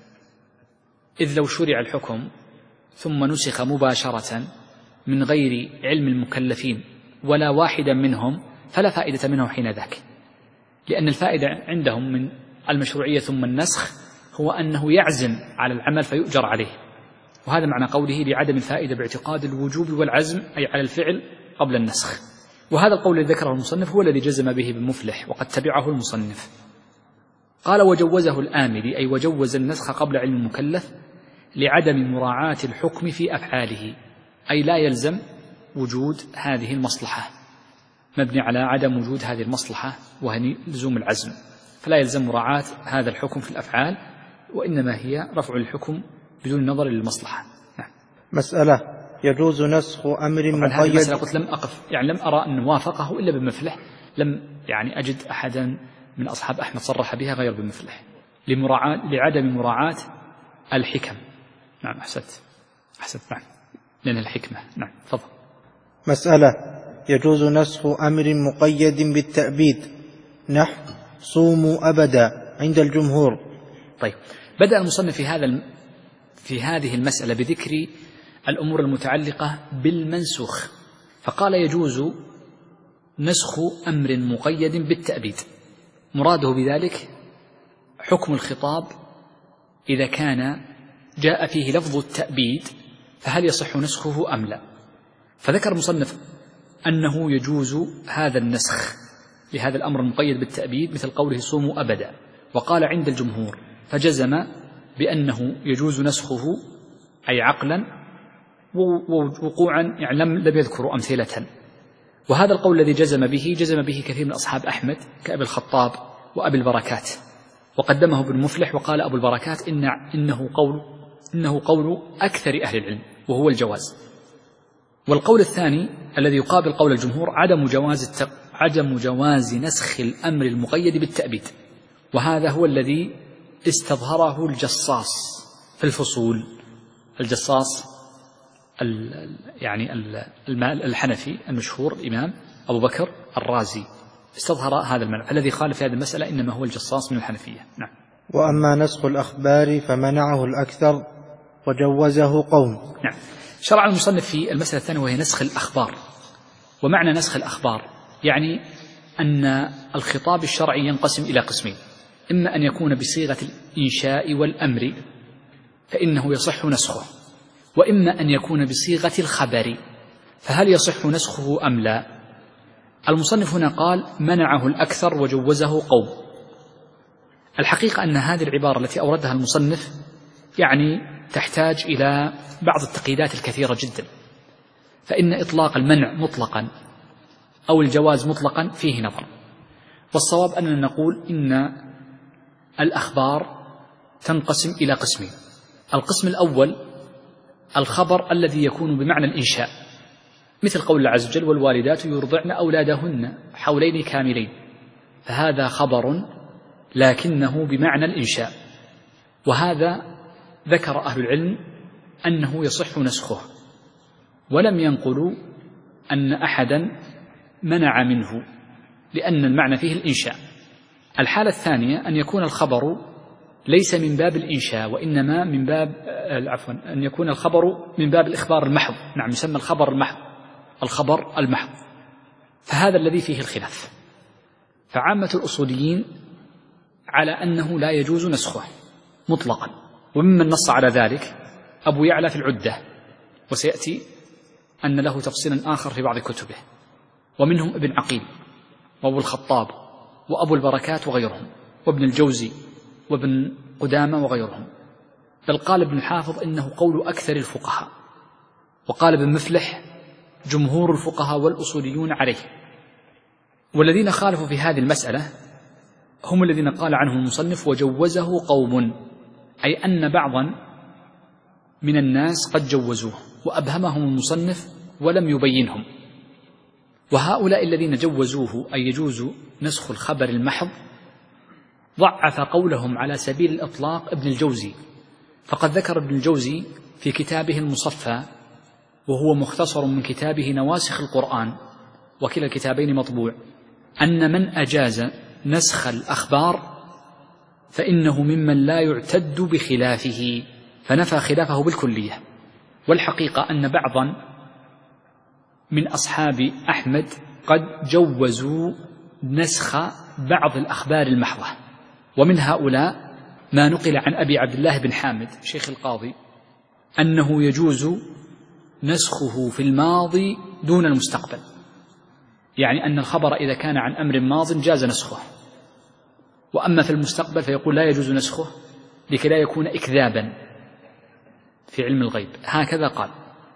إذ لو شرع الحكم ثم نسخ مباشرة من غير علم المكلفين ولا واحدا منهم فلا فائدة منه حين ذاك، لأن الفائدة عندهم من المشروعية ثم النسخ هو أنه يعزم على العمل فيؤجر عليه، وهذا معنى قوله لعدم الفائدة باعتقاد الوجوب والعزم أي على الفعل قبل النسخ. وهذا القول الذي ذكره المصنف هو الذي جزم به بمفلح وقد تبعه المصنف. قال وجوزه الآمدي أي وجوز النسخ قبل علم المكلف لعدم مراعاة الحكم في أفعاله، أي لا يلزم وجود هذه المصلحة، مبني على عدم وجود هذه المصلحة وهي لزوم العزم، فلا يلزم مراعاة هذا الحكم في الأفعال، وإنما هي رفع الحكم بدون نظر للمصلحة. نعم. مسألة يجوز نسخ أمر مقيد. هذه المسألة قلت لم أقف يعني لم أرى أن وافقه إلا بمفلح، لم يعني أجد أحدا من أصحاب أحمد صرح بها غير بمفلح لمراعاة لعدم مراعاة الحكم. نعم. أحسنت أحسنت نعم، لأن الحكمة. نعم. تفضل. مسألة يجوز نسخ أمر مقيد بالتأبيد نحو صوموا أبدا عند الجمهور. طيب، بدأ المصنف في هذا في هذه المسألة بذكر الأمور المتعلقة بالمنسوخ، فقال يجوز نسخ أمر مقيد بالتأبيد، مراده بذلك حكم الخطاب إذا كان جاء فيه لفظ التأبيد فهل يصح نسخه أم لا. فذكر المصنف أنه يجوز هذا النسخ لهذا الأمر المقيد بالتأبيد مثل قوله صوموا أبدا، وقال عند الجمهور، فجزم بأنه يجوز نسخه أي عقلا ووقوعا، يعني لم لم يذكروا أمثلة. وهذا القول الذي جزم به جزم به كثير من أصحاب أحمد كأبي الخطاب وأبي البركات، وقدمه ابن مفلح وقال أبو البركات إن إنه قول إنه قول أكثر أهل العلم وهو الجواز. والقول الثاني الذي يقابل قول الجمهور عدم جواز التق... عدم جواز نسخ الأمر المقيد بالتأبيد، وهذا هو الذي استظهره الجصاص في الفصول. الجصاص ال... يعني الحنفي المشهور الإمام أبو بكر الرازي استظهر هذا المنع، الذي خالف هذه المسألة إنما هو الجصاص من الحنفية. نعم. وأما نسخ الأخبار فمنعه الأكثر وجوزه قوم. نعم. شرع المصنف في المسألة الثانية وهي نسخ الأخبار. ومعنى نسخ الأخبار يعني أن الخطاب الشرعي ينقسم إلى قسمين، إما أن يكون بصيغة الإنشاء والأمر فإنه يصح نسخه، وإما أن يكون بصيغة الخبر فهل يصح نسخه أم لا. المصنف هنا قال منعه الأكثر وجوزه قوم. الحقيقة أن هذه العبارة التي أوردها المصنف يعني تحتاج إلى بعض التقييدات الكثيرة جدا، فإن إطلاق المنع مطلقا أو الجواز مطلقا فيه نظر، والصواب أننا نقول إن الأخبار تنقسم إلى قسمين. القسم الأول الخبر الذي يكون بمعنى الإنشاء، مثل قول الله عز وجل والوالدات يرضعن أولادهن حولين كاملين، فهذا خبر لكنه بمعنى الإنشاء، وهذا ذكر أهل العلم أنه يصح نسخه، ولم ينقلوا أن أحدا منع منه لأن المعنى فيه الإنشاء. الحالة الثانية أن يكون الخبر ليس من باب الإنشاء، وإنما من باب عفوا أن يكون الخبر من باب الإخبار المحض. نعم، يسمى الخبر المحض، الخبر المحض. فهذا الذي فيه الخلاف. فعامة الأصوليين على أنه لا يجوز نسخه مطلقا، وممن نص على ذلك أبو يعلى في العدة، وسيأتي أن له تفصيلا آخر في بعض كتبه، ومنهم ابن عقيل وأبو الخطاب وأبو البركات وغيرهم، وابن الجوزي وابن قدامة وغيرهم. بل قال ابن حافظ إنه قول أكثر الفقهاء، وقال ابن مفلح جمهور الفقهاء والأصوليون عليه. والذين خالفوا في هذه المسألة هم الذين قال عنهم المصنف وجوزه قوم، أي أن بعضا من الناس قد جوزوه وأبهمهم المصنف ولم يبينهم. وهؤلاء الذين جوزوه أي يجوز نسخ الخبر المحض ضعف قولهم على سبيل الإطلاق ابن الجوزي، فقد ذكر ابن الجوزي في كتابه المصفى، وهو مختصر من كتابه نواسخ القرآن، وكلا الكتابين مطبوع، أن من أجاز نسخ الأخبار فإنه ممن لا يعتد بخلافه، فنفى خلافه بالكلية. والحقيقة أن بعضا من أصحاب أحمد قد جوزوا نسخ بعض الأخبار المحضة، ومن هؤلاء ما نقل عن أبي عبد الله بن حامد شيخ القاضي أنه يجوز نسخه في الماضي دون المستقبل، يعني أن الخبر إذا كان عن أمر ماض جاز نسخه، وأما في المستقبل فيقول لا يجوز نسخه لكي لا يكون إكذابا في علم الغيب. هكذا قال.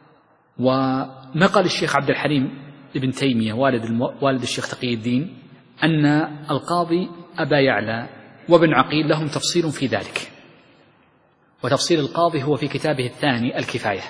ونقل الشيخ عبد الحليم ابن تيمية والد, المو... والد الشيخ تقي الدين أن القاضي أبا يعلى وابن عقيل لهم تفصيل في ذلك، وتفصيل القاضي هو في كتابه الثاني الكفاية،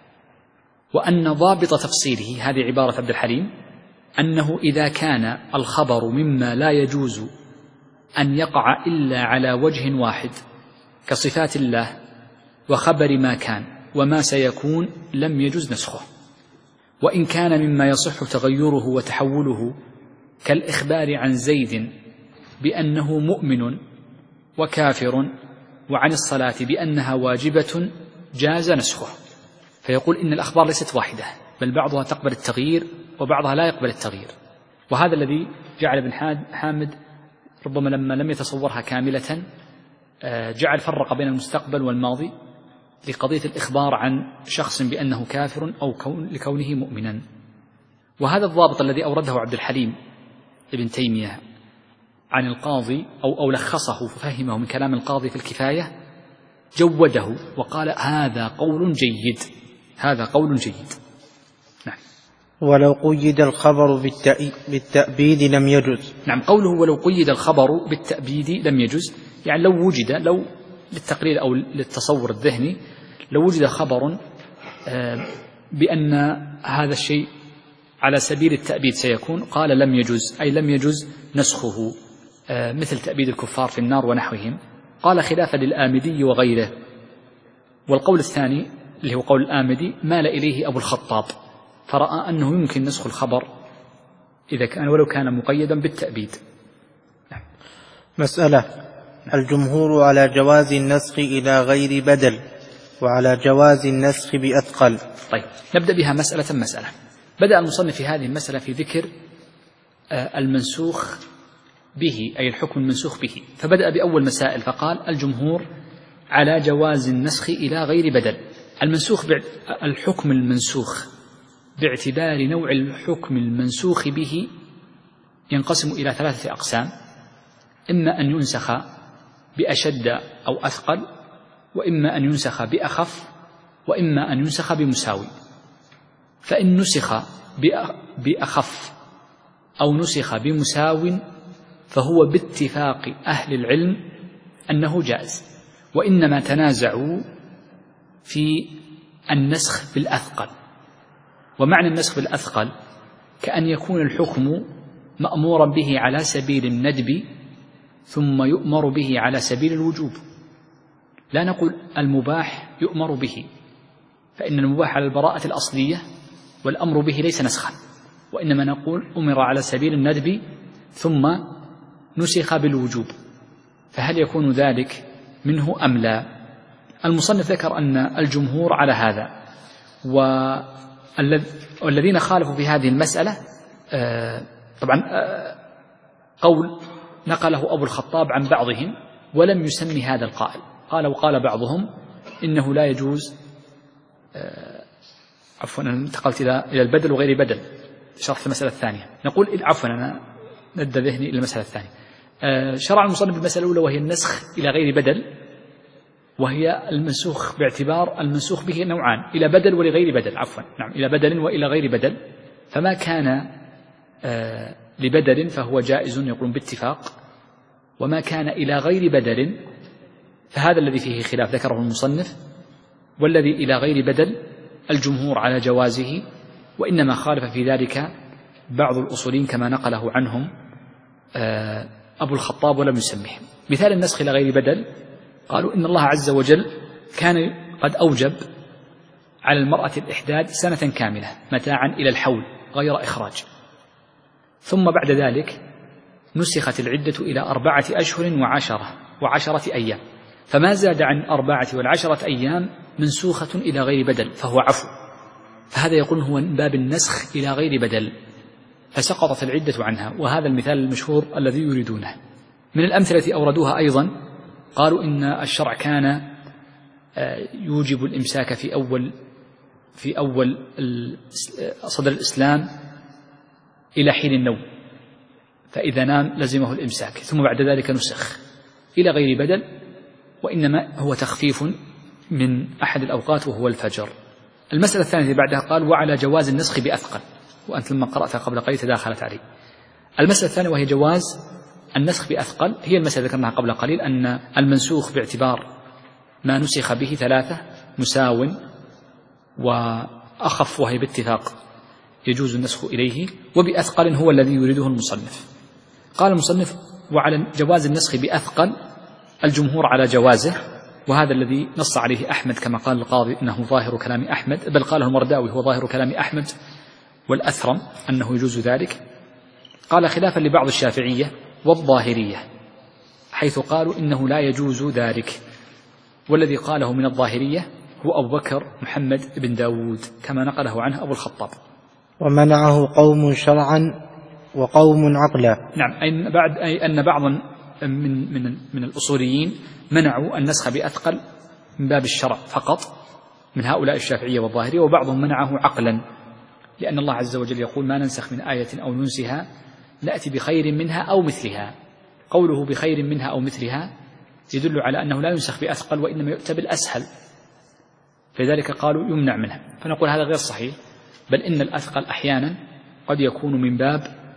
وأن ضابط تفصيله هذه عبارة عبد الحليم أنه إذا كان الخبر مما لا يجوز أن يقع إلا على وجه واحد كصفات الله وخبر ما كان وما سيكون لم يجوز نسخه، وإن كان مما يصح تغيره وتحوله كالإخبار عن زيد بأنه مؤمن وكافر وعن الصلاة بأنها واجبة جاز نسخه. فيقول إن الأخبار ليست واحدة، بل بعضها تقبل التغيير وبعضها لا يقبل التغيير. وهذا الذي جعل ابن حامد ربما لما لم يتصورها كاملة جعل فرق بين المستقبل والماضي لقضية الإخبار عن شخص بأنه كافر أو كون لكونه مؤمنا. وهذا الضابط الذي أورده عبد الحليم ابن تيمية عن القاضي أو, أو لخصه ففهمه من كلام القاضي في الكفاية جوده وقال هذا قول جيد، هذا قول جيد. نعم. ولو قيد الخبر بالتأبيد لم يجوز. نعم، قوله ولو قيد الخبر بالتأبيد لم يجوز، يعني لو وجد، لو للتقرير أو للتصور الذهني، لو وجد خبر بأن هذا الشيء على سبيل التأبيد سيكون، قال لم يجوز، أي لم يجوز نسخه، مثل تأبيد الكفار في النار ونحوهم. قال خلافا للآمدي وغيره. والقول الثاني اللي هو قول الآمدي مال إليه أبو الخطاب، فرأى أنه يمكن نسخ الخبر إذا كان ولو كان مقيدا بالتأبيد. نعم. مسألة: الجمهور على جواز النسخ إلى غير بدل، وعلى جواز النسخ بأثقل. طيب، نبدأ بها مسألة مسألة. بدأ المصنف في هذه المسألة في ذكر المنسوخ به، أي الحكم المنسوخ به، فبدأ بأول مسائل فقال الجمهور على جواز النسخ إلى غير بدل. المنسوخ الحكم المنسوخ باعتبار نوع الحكم المنسوخ به ينقسم إلى ثلاثة أقسام: إما أن ينسخ بأشد أو أثقل، وإما أن ينسخ بأخف، وإما أن ينسخ بمساوي. فإن نسخ بأخف أو نسخ بمساو فهو باتفاق أهل العلم أنه جائز، وإنما تنازعوا في النسخ بالأثقل. ومعنى النسخ بالأثقل كأن يكون الحكم مأمورا به على سبيل الندب ثم يؤمر به على سبيل الوجوب. لا نقول المباح يؤمر به، فإن المباح على البراءة الأصلية والأمر به ليس نسخا، وإنما نقول أمر على سبيل الندب ثم نسخ بالوجوب. فهل يكون ذلك منه أم لا. المصنف ذكر أن الجمهور على هذا، والذين خالفوا في هذه المسألة طبعا قول نقله أبو الخطاب عن بعضهم ولم يسمي هذا القائل. قال وقال بعضهم إنه لا يجوز، عفوا أنا انتقلت إلى البدل وغير بدل، شرح المسألة الثانية. نقول عفوا أنا ندى ذهني إلى المسألة الثانية. شرع المصنف بالمسألة الأولى وهي النسخ إلى غير بدل، وهي المنسوخ باعتبار المنسوخ به نوعان، إلى بدل ولغير بدل، عفوا نعم إلى بدل وإلى غير بدل. فما كان لبدل فهو جائز يقولون باتفاق، وما كان إلى غير بدل فهذا الذي فيه خلاف ذكره المصنف. والذي إلى غير بدل الجمهور على جوازه، وإنما خالف في ذلك بعض الأصولين كما نقله عنهم أبو الخطاب ولم يسميه. مثال النسخ إلى غير بدل، قالوا إن الله عز وجل كان قد أوجب على المرأة الإحداد سنة كاملة متاعا إلى الحول غير إخراج، ثم بعد ذلك نسخت العدة إلى أربعة أشهر وعشرة وعشرة أيام، فما زاد عن أربعة والعشرة أيام منسوخة إلى غير بدل فهو عفو. فهذا يقول هو من باب النسخ إلى غير بدل، فسقطت العدة عنها. وهذا المثال المشهور الذي يريدونه. من الأمثلة أوردوها أيضا قالوا إن الشرع كان يوجب الإمساك في أول في أول صدر الإسلام إلى حين النوم، فإذا نام لزمه الإمساك، ثم بعد ذلك نسخ إلى غير بدل، وإنما هو تخفيف من أحد الأوقات وهو الفجر. المسألة الثانية بعدها قال وعلى جواز النسخ بأثقل، وأنت لما قرأتها قبل قليل تداخلت عليه. المسألة الثانية وهي جواز النسخ بأثقل هي المسألة ذكرناها قبل قليل، أن المنسوخ باعتبار ما نسخ به ثلاثة مساو وأخف وهي باتفاق يجوز النسخ إليه، وبأثقل هو الذي يريده المصنف. قال المصنف وعلى جواز النسخ بأثقل الجمهور على جوازه، وهذا الذي نص عليه أحمد كما قال القاضي إنه ظاهر كلام أحمد، بل قاله المرداوي هو ظاهر كلام أحمد والأثرم أنه يجوز ذلك. قال خلافا لبعض الشافعية والظاهرية حيث قالوا إنه لا يجوز ذلك، والذي قاله من الظاهرية هو أبو بكر محمد بن داود كما نقله عنه أبو الخطاب. ومنعه قوم شرعا وقوم عقلا. نعم، أي, بعد أي أن بعضا من, من, من الأصوليين منعوا النسخ بأثقل من باب الشرع فقط من هؤلاء الشافعية والظاهرية، وبعضهم منعه عقلا، لأن الله عز وجل يقول ما ننسخ من آية أو ننسها نأتي بخير منها أو مثلها. قوله بخير منها أو مثلها يدل على أنه لا ينسخ بأثقل وإنما يؤتى بالأسهل، فلذلك قالوا يمنع منها. فنقول هذا غير صحيح، بل إن الأثقل أحيانا قد يكون من باب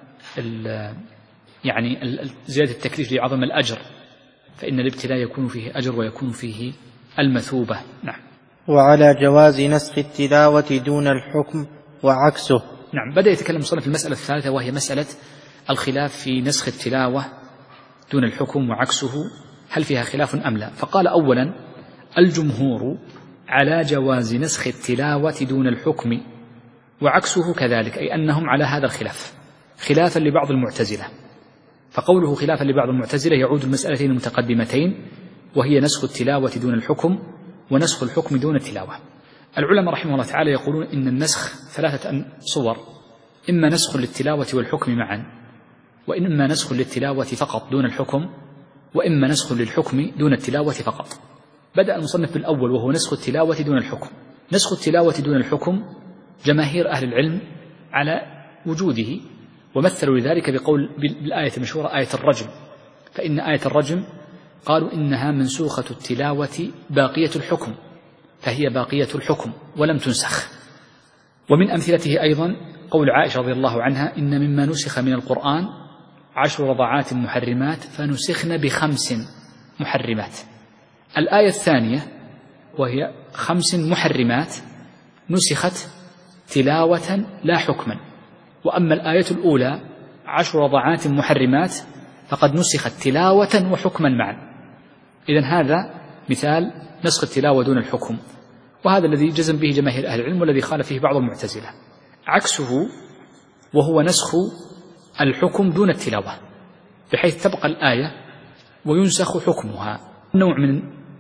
يعني زيادة التكليف لعظم الأجر، فإن الابتلاء يكون فيه أجر ويكون فيه المثوبة. نعم. وعلى جواز نسخ التلاوة دون الحكم وعكسه. نعم، بدأ يتكلم المصنف في المسألة الثالثة وهي مسألة الخلاف في نسخ التلاوة دون الحكم وعكسه، هل فيها خلاف أم لا؟ فقال أولا الجمهور على جواز نسخ التلاوة دون الحكم وعكسه كذلك، أي أنهم على هذا الخلاف خلافا لبعض المعتزلة. فقوله خلافا لبعض المعتزلة يعود المسألتين المتقدمتين، وهي نسخ التلاوة دون الحكم ونسخ الحكم دون التلاوة. العلماء رحمه الله تعالى يقولون إن النسخ ثلاثة صور، إما نسخ للتلاوة والحكم معا، وإما نسخ للتلاوة فقط دون الحكم، وإما نسخ للحكم دون التلاوة فقط. بدأ المصنف بالأول وهو نسخ التلاوة دون الحكم. نسخ التلاوة دون الحكم جماهير أهل العلم على وجوده، ومثلوا لذلك بقول بالآية المشهورة آية الرجم، فإن آية الرجم قالوا إنها منسوخة التلاوة باقية الحكم، فهي باقية الحكم ولم تنسخ. ومن أمثلته أيضا قول عائشة رضي الله عنها إن مما نسخ من القرآن عشر رضعات محرمات فنسخن بخمس محرمات. الآية الثانية وهي خمس محرمات نسخت تلاوة لا حكما، وأما الآية الأولى عشر رضعات محرمات فقد نسخت تلاوة وحكما معا. إذن هذا مثال نسخ التلاوة دون الحكم، وهذا الذي جزم به جماهير أهل العلم والذي خالف فيه بعض المعتزلة. عكسه وهو نسخ الحكم دون التلاوة، بحيث تبقى الآية وينسخ حكمها. نوع من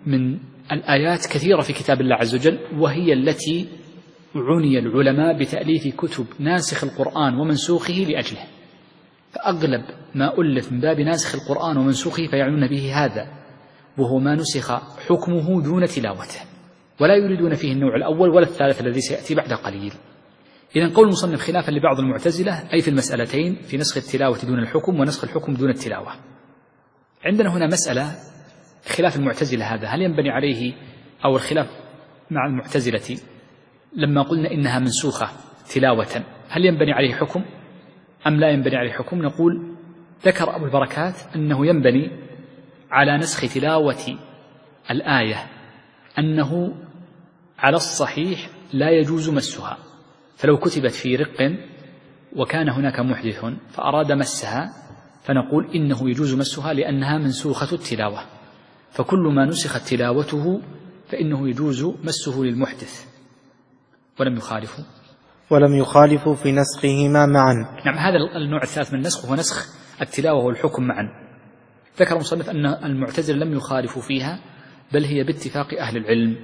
من الآيات كثيرة في كتاب الله عز وجل، وهي التي عني العلماء بتأليف كتب ناسخ القرآن ومنسوخه لأجله، فأغلب ما ألف من باب ناسخ القرآن ومنسوخه فيعنون به هذا، وهو ما نسخ حكمه دون تلاوته، ولا يريدون فيه النوع الأول ولا الثالث الذي سيأتي بعد قليل. إذن قول المصنف خلافا لبعض المعتزلة أي في المسألتين، في نسخ التلاوة دون الحكم ونسخ الحكم دون التلاوة. عندنا هنا مسألة خلاف المعتزلة هذا، هل ينبني عليه أو الخلاف مع المعتزلة لما قلنا إنها منسوخة تلاوة هل ينبني عليه حكم أم لا ينبني عليه حكم؟ نقول ذكر أبو البركات أنه ينبني على نسخ تلاوة الآية أنه على الصحيح لا يجوز مسها، فلو كتبت في رق وكان هناك محدث فأراد مسها فنقول إنه يجوز مسها لأنها منسوخة التلاوة، فكل ما نسخت تلاوته فإنه يجوز مسه للمحدث ولم يخالفوا ولم يخالفوا في نسخهما معا. نعم، هذا النوع الثالث من النسخ هو نسخ التلاوة والحكم معا. ذكر المصنف أن المعتزلة لم يخالفوا فيها بل هي باتفاق أهل العلم،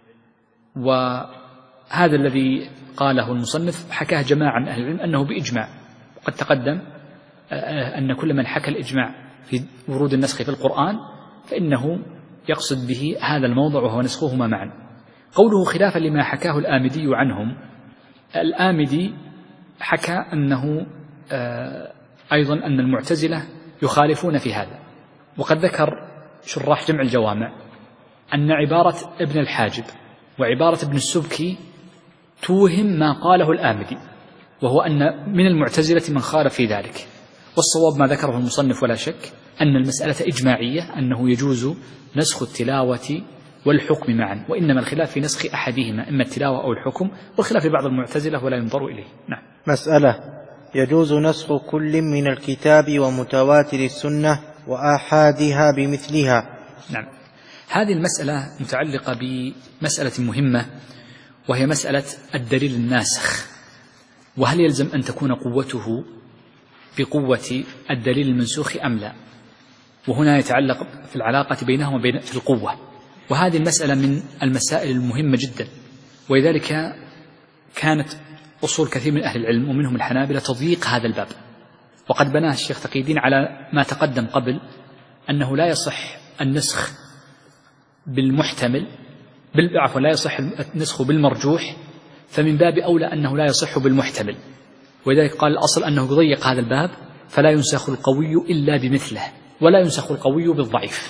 وهذا الذي قاله المصنف حكاه جماعة من أهل العلم أنه بإجماع، وقد تقدم أن كل من حكى الإجماع في ورود النسخ في القرآن فإنه يقصد به هذا الموضع وهو نسخهما معا. قوله خلافا لما حكاه الآمدي عنهم، الآمدي حكى أنه أيضا أن المعتزلة يخالفون في هذا، وقد ذكر شراح جمع الجوامع أن عبارة ابن الحاجب وعبارة ابن السبكي توهم ما قاله الآمدي، وهو أن من المعتزلة من خالف في ذلك، والصواب ما ذكره المصنف ولا شك أن المسألة إجماعية أنه يجوز نسخ التلاوة والحكم معا، وإنما الخلاف في نسخ أحدهما إما التلاوة أو الحكم، والخلاف في بعض المعتزلة ولا ينظر إليه. نعم. مسألة يجوز نسخ كل من الكتاب ومتواتر السنة وآحادها بمثلها. نعم، هذه المسألة متعلقة بمسألة مهمة وهي مسألة الدليل الناسخ، وهل يلزم أن تكون قوته بقوة الدليل المنسوخ أم لا، وهنا يتعلق في العلاقة بينهما وبين في القوة، وهذه المسألة من المسائل المهمة جدا، ولذلك كانت أصول كثير من أهل العلم ومنهم الحنابلة تضييق هذا الباب، وقد بناه الشيخ تقي الدين على ما تقدم قبل أنه لا يصح النسخ بالمحتمل عفوا لا يصح النسخ بالمرجوح، فمن باب أولى أنه لا يصح بالمحتمل، ولذلك قال الأصل أنه يضيق هذا الباب فلا ينسخ القوي إلا بمثله ولا ينسخ القوي بالضعيف.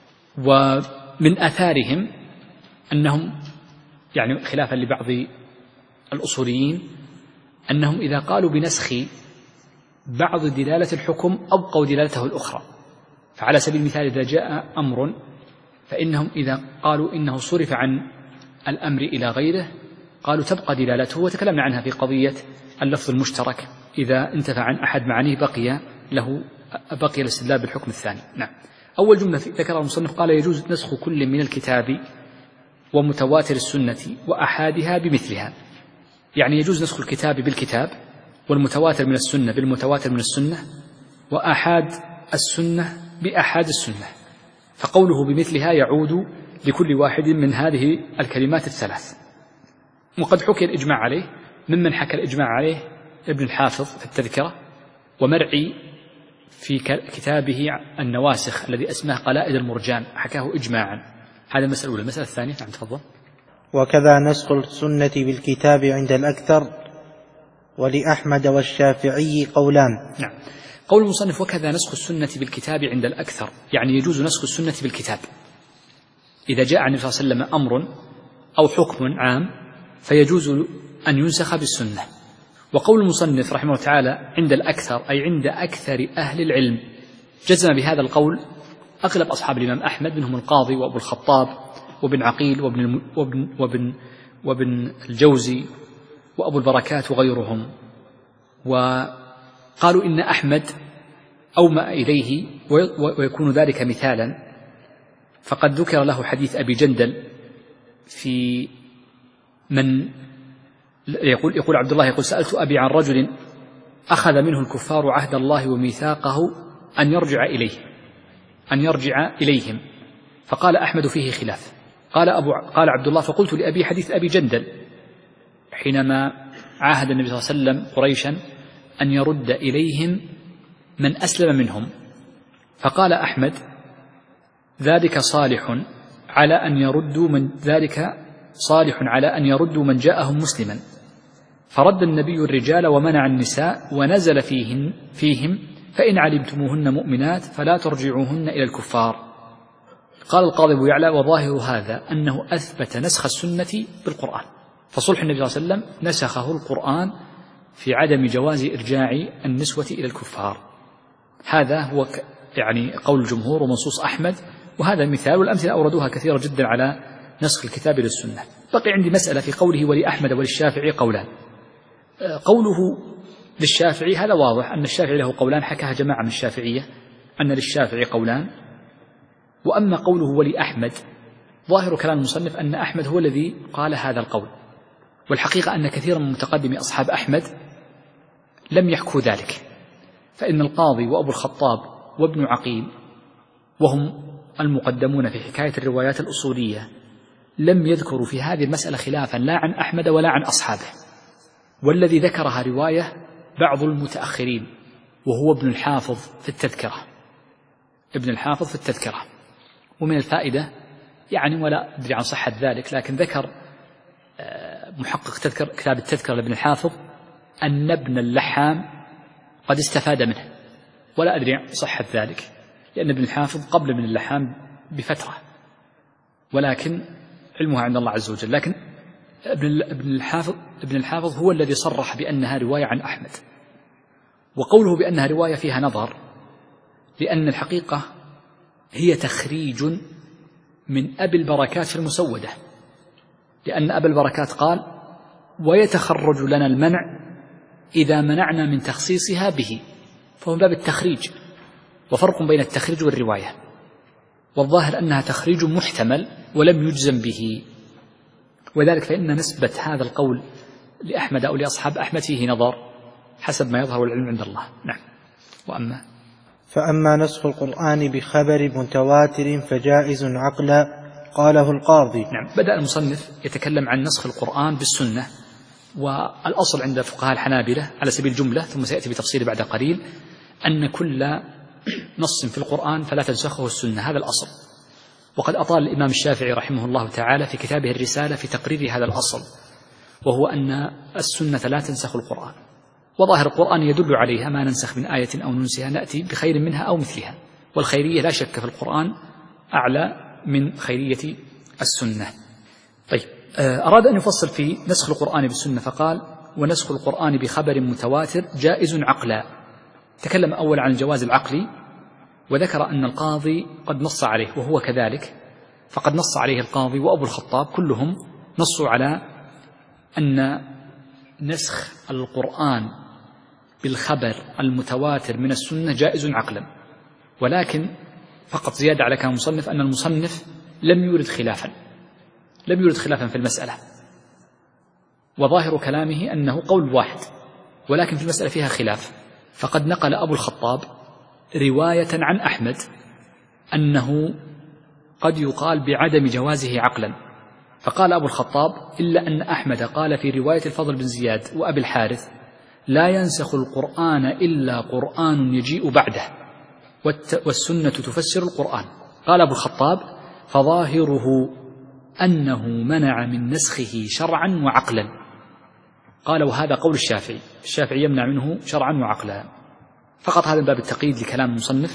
ومن آثارهم أنهم يعني خلافا لبعض الأصوليين أنهم إذا قالوا بنسخ بعض دلالة الحكم أبقوا دلالته الأخرى، فعلى سبيل المثال إذا جاء أمر فإنهم إذا قالوا إنه صرف عن الأمر إلى غيره قالوا تبقى دلالته، وتكلمنا عنها في قضية اللفظ المشترك إذا انتفع عن أحد معانيه بقي له بقي الاستدلال بالحكم الثاني. نعم. أول جملة ذكرها المصنف قال يجوز نسخ كل من الكتاب ومتواتر السنة وأحادها بمثلها، يعني يجوز نسخ الكتاب بالكتاب والمتواتر من السنة بالمتواتر من السنة وأحاد السنة بأحاد السنة، فقوله بمثلها يعود لكل واحد من هذه الكلمات الثلاث. وقد حكي الإجماع عليه، ممن حكى الإجماع عليه ابن الحافظ في التذكرة، ومرعي في كتابه النواسخ الذي اسمه قلائد المرجان حكاه إجماعا. هذا المسألة الأولى. المسألة الثانية. نعم تفضل. وكذا نسخ السنة بالكتاب عند الأكثر، ولأحمد والشافعي قولان. نعم. قول المصنف وكذا نسخ السنة بالكتاب عند الأكثر، يعني يجوز نسخ السنة بالكتاب إذا جاء عن النبي صلى الله عليه وسلم أمر أو حكم عام فيجوز أن ينسخ بالسنة. وقول المصنف رحمه الله تعالى عند الأكثر أي عند أكثر أهل العلم، جزم بهذا القول أغلب أصحاب الإمام أحمد منهم القاضي وأبو الخطاب وابن عقيل وابن, وابن, وابن, وابن الجوزي وأبو البركات وغيرهم، وقالوا إن أحمد أومأ إليه ويكون ذلك مثالا، فقد ذكر له حديث أبي جندل في من يقول, يقول عبد الله يقول سألت أبي عن رجل أخذ منه الكفار عهد الله وميثاقه أن يرجع إليه أن يرجع إليهم فقال أحمد فيه خلاف. قال, أبو قال عبد الله فقلت لأبي حديث أبي جندل حينما عاهد النبي صلى الله عليه وسلم قريشا أن يرد إليهم من أسلم منهم، فقال أحمد ذلك صالح على أن يردوا من ذلك صالح على أن يردوا من جاءهم مسلما، فرد النبي الرجال ومنع النساء ونزل فيهن فيهم فإن علمتموهن مؤمنات فلا ترجعوهن إلى الكفار. قال القاضي أبو يعلى وظاهر هذا أنه أثبت نسخ السنة بالقرآن، فصلح النبي صلى الله عليه وسلم نسخه القرآن في عدم جواز إرجاع النسوة إلى الكفار. هذا هو يعني قول الجمهور ومنصوص أحمد، وهذا مثال، والأمثلة أوردوها كثيرة جدا على نسخ الكتاب للسنة. بقي عندي مسألة في قوله ولأحمد وللشافعي قولان. قوله للشافعي هذا واضح أن الشافعي له قولان، حكاها جماعة من الشافعية أن للشافعي قولان. وأما قوله ولأحمد ظاهر كلام المصنف أن أحمد هو الذي قال هذا القول، والحقيقة أن كثيرا من متقدمي أصحاب أحمد لم يحكوا ذلك، فإن القاضي وأبو الخطاب وابن عقيل وهم المقدمون في حكاية الروايات الأصولية لم يذكروا في هذه المسألة خلافا لا عن أحمد ولا عن أصحابه، والذي ذكرها رواية بعض المتأخرين وهو ابن الحافظ في التذكرة ابن الحافظ في التذكرة ومن الفائدة يعني ولا أدري عن صحة ذلك، لكن ذكر محقق تذكر كتاب التذكرة لابن الحافظ أن ابن اللحام قد استفاد منه، ولا أدري عن صحة ذلك لأن ابن الحافظ قبل ابن اللحام بفترة، ولكن علمها عند الله عز وجل. لكن ابن الحافظ ابن الحافظ هو الذي صرح بأنها رواية عن أحمد، وقوله بأنها رواية فيها نظر، لأن الحقيقة هي تخريج من أبي البركات في المسودة، لأن أبا البركات قال ويتخرج لنا المنع إذا منعنا من تخصيصها به، فهو باب التخريج، وفرق بين التخريج والرواية، والظاهر أنها تخريج محتمل ولم يجزم به، وذلك فإن نسبة هذا القول لأحمد أو لأصحاب أحمد فيه نظر حسب ما يظهر العلم عند الله. نعم. وأما فأما نسخ القرآن بخبر متواتر فجائز عقلا قاله القاضي. نعم. بدأ المصنف يتكلم عن نسخ القرآن بالسنة، والأصل عند فقهاء الحنابلة على سبيل الجملة ثم سيأتي بتفصيل بعد قليل أن كل نص في القرآن فلا تنسخه السنة، هذا الأصل. وقد أطال الإمام الشافعي رحمه الله تعالى في كتابه الرسالة في تقرير هذا الأصل، وهو أن السنة لا تنسخ القرآن، وظاهر القرآن يدل عليها، ما ننسخ من آية أو ننسها نأتي بخير منها أو مثلها، والخيرية لا شك في القرآن أعلى من خيرية السنة. طيب، أراد أن يفصل في نسخ القرآن بالسنة فقال ونسخ القرآن بخبر متواتر جائز عقلا. تكلم أول عن الجواز العقلي، وذكر أن القاضي قد نص عليه وهو كذلك، فقد نص عليه القاضي وأبو الخطاب كلهم نصوا على أن نسخ القرآن بالخبر المتواتر من السنة جائز عقلا، ولكن فقط زيادة على كلام المصنف أن المصنف لم يورد خلافا لم يورد خلافا في المسألة، وظاهر كلامه أنه قول واحد، ولكن في المسألة فيها خلاف. فقد نقل أبو الخطاب رواية عن أحمد أنه قد يقال بعدم جوازه عقلا، فقال أبو الخطاب إلا أن أحمد قال في رواية الفضل بن زياد وأبي الحارث لا ينسخ القرآن إلا قرآن يجيء بعده والسنة تفسر القرآن. قال أبو الخطاب فظاهره أنه منع من نسخه شرعا وعقلا. قال وهذا قول الشافعي، الشافعي يمنع منه شرعا وعقلا. فقط هذا باب التقييد لكلام المصنف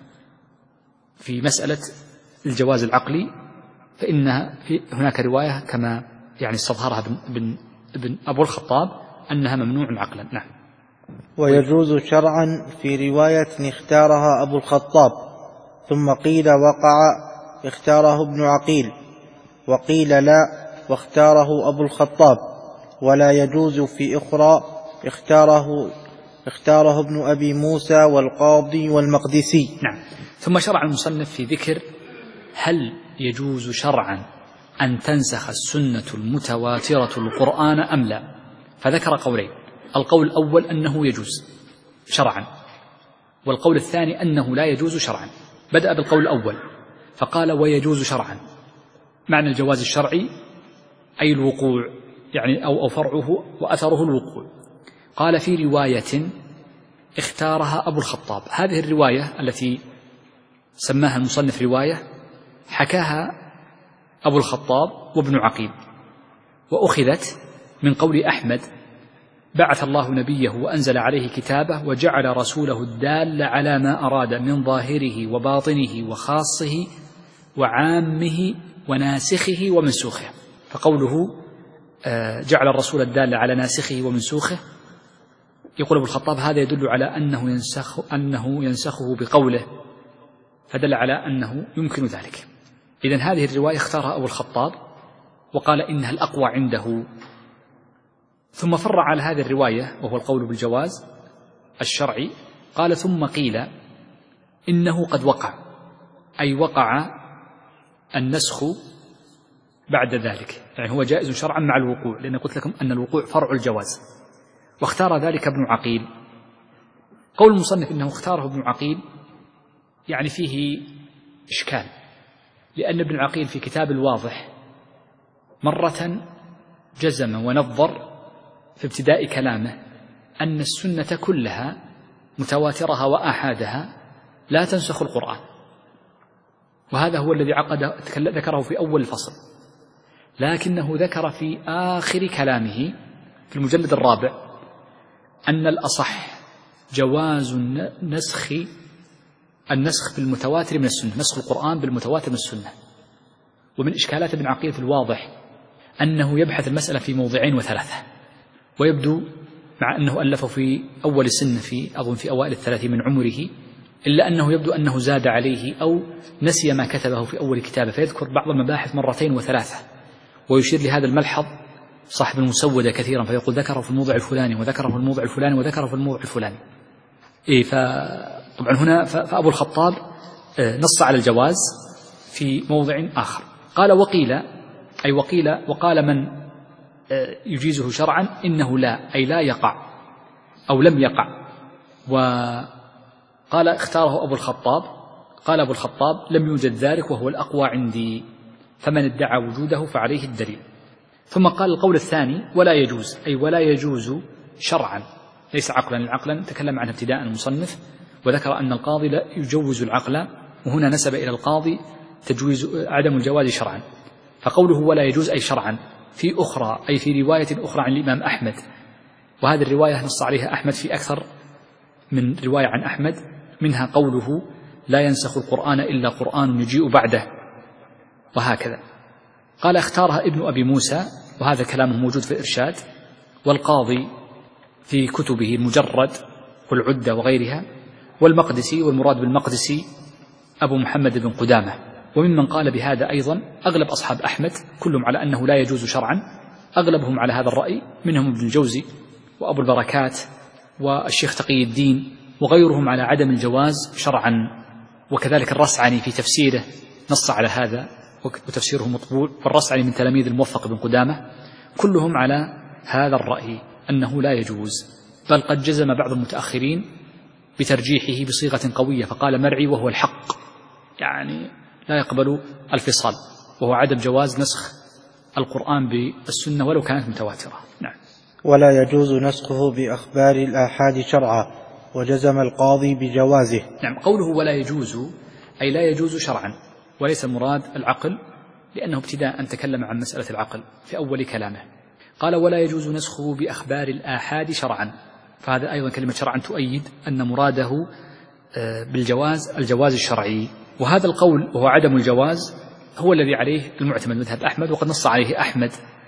في مسألة الجواز العقلي، فإنها في هناك رواية كما يعني استظهرها ابن, ابن, ابن أبو الخطاب أنها ممنوع عقلا. نعم. ويجوز شرعا في رواية اختارها أبو الخطاب، ثم قيل وقع اختاره ابن عقيل، وقيل لا واختاره أبو الخطاب، ولا يجوز في أخرى اختاره اختاره ابن أبي موسى والقاضي والمقدسي. نعم. ثم شرع المصنف في ذكر هل يجوز شرعا أن تنسخ السنة المتواترة القرآن أم لا، فذكر قولين، القول الأول أنه يجوز شرعا، والقول الثاني أنه لا يجوز شرعا. بدأ بالقول الأول فقال ويجوز شرعا. معنى الجواز الشرعي أي الوقوع، يعني أو, أو فرعه وأثره الوقوع. قال في رواية اختارها أبو الخطاب. هذه الرواية التي سماها المصنف رواية حكاها أبو الخطاب وابن عقيل، وأخذت من قول أحمد: بعث الله نبيه وأنزل عليه كتابه وجعل رسوله الدال على ما أراد من ظاهره وباطنه وخاصه وعامه وناسخه ومنسوخه. فقوله جعل الرسول الدال على ناسخه ومنسوخه، يقول أبو الخطاب هذا يدل على أنه ينسخ أنه ينسخه بقوله، فدل على أنه يمكن ذلك. إذن هذه الرواية اختارها أبو الخطاب وقال إنها الأقوى عنده. ثم فرع على هذه الرواية وهو القول بالجواز الشرعي، قال ثم قيل إنه قد وقع، أي وقع النسخ بعد ذلك، يعني هو جائز شرعا مع الوقوع، لأن قلت لكم أن الوقوع فرع الجواز، واختار ذلك ابن عقيل. قول المصنف إنه اختاره ابن عقيل يعني فيه إشكال، لأن ابن عقيل في كتاب الواضح مرة جزم ونظر في ابتداء كلامه أن السنة كلها متواترها وآحادها لا تنسخ القرآن، وهذا هو الذي عقد ذكره في أول الفصل، لكنه ذكر في آخر كلامه في المجلد الرابع أن الأصح جواز نسخ النسخ بالمتواتر من السنة، نسخ القرآن بالمتواتر من السنة. ومن إشكالات ابن عقيل في الواضح أنه يبحث المسألة في موضعين وثلاثة، ويبدو مع أنه ألفه في أول السن في أظن في أوائل الثلاثين من عمره، إلا أنه يبدو أنه زاد عليه أو نسي ما كتبه في أول كتابه، فيذكر بعض المباحث مرتين وثلاثة. ويشير لهذا الملحظ صاحب المسودة كثيرا، فيقول ذكره في الموضع الفلاني وذكره في الموضع الفلاني وذكره في الموضع الفلاني. إيه فطبعا هنا فأبو الخطاب نص على الجواز في موضع آخر. قال وقيل، أي وقيل وقال من يجيزه شرعا إنه لا، أي لا يقع أو لم يقع. وقال اختاره أبو الخطاب، قال أبو الخطاب لم يوجد ذلك وهو الأقوى عندي، فمن ادعى وجوده فعليه الدليل. ثم قال القول الثاني ولا يجوز، أي ولا يجوز شرعا ليس عقلا. العقلا تكلم عنه ابتداء المصنف وذكر أن القاضي لا يجوز العقل، وهنا نسب إلى القاضي تجويز عدم الجواز شرعا. فقوله ولا يجوز أي شرعا في أخرى، أي في رواية أخرى عن الإمام أحمد، وهذه الرواية نص عليها أحمد في أكثر من رواية عن أحمد، منها قوله لا ينسخ القرآن إلا قرآن يجيء بعده، وهكذا. قال اختارها ابن أبي موسى، وهذا كلامه موجود في الإرشاد، والقاضي في كتبه المجرد والعدة وغيرها، والمقدسي، والمراد بالمقدسي أبو محمد بن قدامة. وممن قال بهذا أيضا أغلب أصحاب أحمد كلهم على أنه لا يجوز شرعا، أغلبهم على هذا الرأي، منهم ابن الجوزي وأبو البركات والشيخ تقي الدين وغيرهم على عدم الجواز شرعا. وكذلك الرسعني في تفسيره نص على هذا وتفسيره مطبوع، والرسعني من تلاميذ الموفق بن قدامة، كلهم على هذا الرأي أنه لا يجوز. بل قد جزم بعض المتأخرين بترجيحه بصيغة قوية، فقال مرعي وهو الحق، يعني لا يقبل الفصال، وهو عدم جواز نسخ القرآن بالسنة ولو كانت متواترة. نعم. ولا يجوز نسخه بأخبار الآحاد شرعا، وجزم القاضي بجوازه. نعم. قوله ولا يجوز أي لا يجوز شرعا، وليس المراد العقل، لأنه ابتداء أن تكلم عن مسألة العقل في أول كلامه. قال ولا يجوز نسخه بأخبار الآحاد شرعا، فهذا أيضا كلمة شرعا تؤيد أن مراده بالجواز الجواز الشرعي. وهذا القول وهو عدم الجواز هو الذي عليه المعتمد مذهب أحمد، وقد نص عليه أحمد،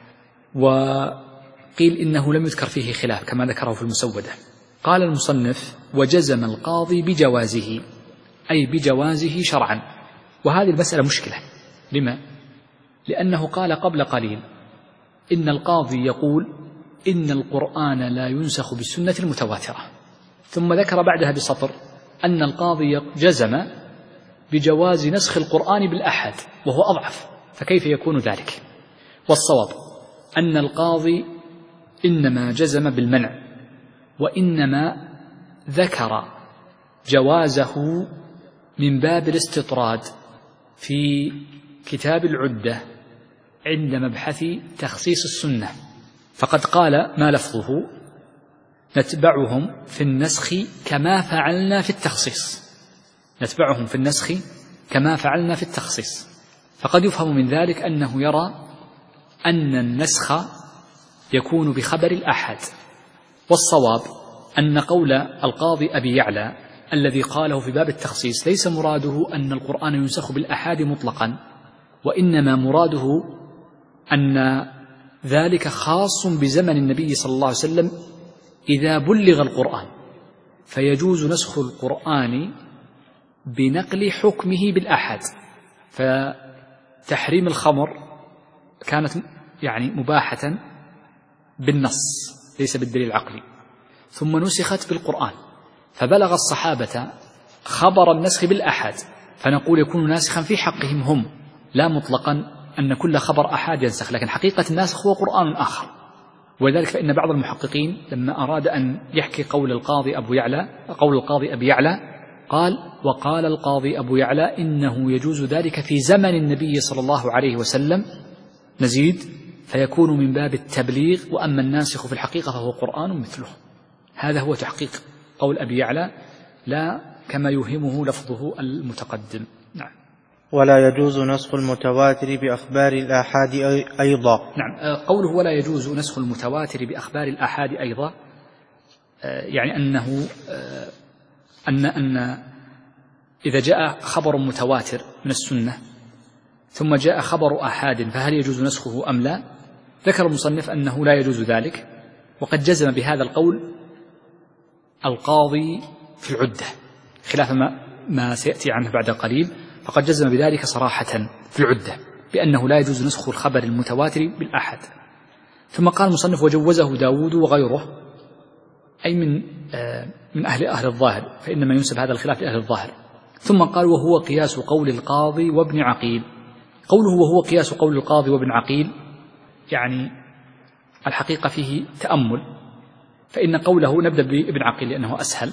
وقيل إنه لم يذكر فيه خلاف كما ذكره في المسودة. قال المصنف وجزم القاضي بجوازه، أي بجوازه شرعا. وهذه المسألة مشكلة. لما؟ لأنه قال قبل قليل إن القاضي يقول إن القرآن لا ينسخ بالسنة المتواترة، ثم ذكر بعدها بسطر أن القاضي جزم بجواز نسخ القرآن بالأحد، وهو أضعف، فكيف يكون ذلك؟ والصواب أن القاضي إنما جزم بالمنع، وإنما ذكر جوازه من باب الاستطراد، في كتاب العدة عند مبحث تخصيص السنة، فقد قال ما لفظه: نتبعهم في النسخ كما فعلنا في التخصيص. نتبعهم في النسخ كما فعلنا في التخصيص. فقد يفهم من ذلك أنه يرى أن النسخ يكون بخبر الآحاد، والصواب أن قول القاضي أبي يعلى الذي قاله في باب التخصيص ليس مراده أن القرآن ينسخ بالآحاد مطلقا، وإنما مراده أن ذلك خاص بزمن النبي صلى الله عليه وسلم إذا بلغ القرآن، فيجوز نسخ القرآن بنقل حكمه بالآحاد. فتحريم الخمر كانت يعني مباحة بالنص ليس بالدليل العقلي، ثم نسخت بالقرآن، فبلغ الصحابة خبر النسخ بالآحاد، فنقول يكون ناسخا في حقهم هم، لا مطلقا أن كل خبر آحاد ينسخ، لكن حقيقة الناسخ هو قرآن آخر. ولذلك فإن بعض المحققين لما أراد أن يحكي قول القاضي أبو يعلى قول القاضي أبي يعلى قال: وقال القاضي أبو يعلى إنه يجوز ذلك في زمن النبي صلى الله عليه وسلم، نزيد فيكون من باب التبليغ، وأما الناسخ في الحقيقة فهو قرآن مثله. هذا هو تحقيق قول أبي يعلى، لا كما يوهمه لفظه المتقدم. نعم. ولا يجوز نسخ المتواتر بأخبار الآحاد أيضا. نعم، قوله ولا يجوز نسخ المتواتر بأخبار الآحاد أيضا يعني أنه أن أن إذا جاء خبر متواتر من السنة ثم جاء خبر آحاد فهل يجوز نسخه أم لا؟ ذكر المصنف أنه لا يجوز ذلك، وقد جزم بهذا القول القاضي في العدة خلاف ما, ما سيأتي عنه بعد قليل، فقد جزم بذلك صراحة في العدة بأنه لا يجوز نسخ الخبر المتواتر بالآحاد. ثم قال المصنف: وجوزه داود وغيره، أي من آه من أهل أهل الظاهر، فإنما ينسب هذا الخلاف لأهل الظاهر. ثم قال: وهو قياس قول القاضي وابن عقيل. قوله وهو قياس قول القاضي وابن عقيل يعني الحقيقة فيه تأمل، فإن قوله نبدأ بابن عقيل لأنه أسهل،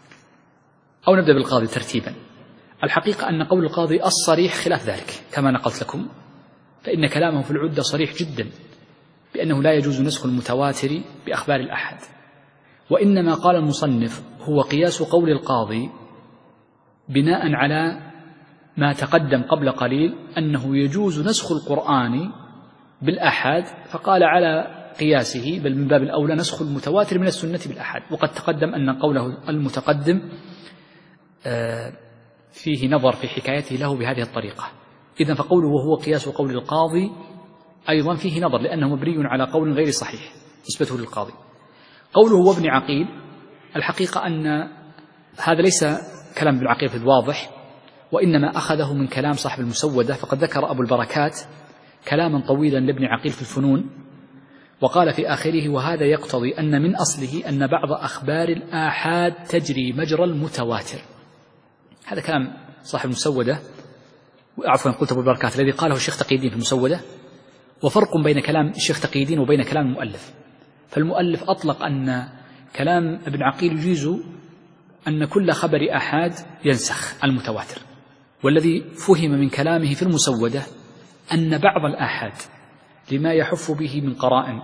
أو نبدأ بالقاضي ترتيبا. الحقيقة أن قول القاضي الصريح خلاف ذلك كما نقلت لكم، فإن كلامه في العدة صريح جدا بأنه لا يجوز نسخ المتواتر بأخبار الأحد، وإنما قال المصنف هو قياس قول القاضي بناء على ما تقدم قبل قليل أنه يجوز نسخ القرآن بالأحد، فقال على قياسه بل من باب الأولى نسخ المتواتر من السنة بالأحد. وقد تقدم أن قوله المتقدم فيه نظر في حكايته له بهذه الطريقة، إذن فقوله وهو قياس قول القاضي أيضا فيه نظر لأنه مبني على قول غير صحيح نسبته للقاضي. قوله وابن عقيل الحقيقة أن هذا ليس كلام ابن عقيل في الواضح، وإنما أخذه من كلام صاحب المسودة، فقد ذكر أبو البركات كلاما طويلا لابن عقيل في الفنون، وقال في آخره: وهذا يقتضي أن من أصله أن بعض أخبار الآحاد تجري مجرى المتواتر. هذا كلام صاحب المسودة، عفوا قلت أبو البركات الذي قاله الشيخ تقي الدين في المسودة، وفرق بين كلام الشيخ تقي الدين وبين كلام المؤلف. فالمؤلف أطلق أن كلام ابن عقيل يجيز أن كل خبر آحاد ينسخ المتواتر، والذي فهم من كلامه في المسودة أن بعض الآحاد لما يحف به من قرائن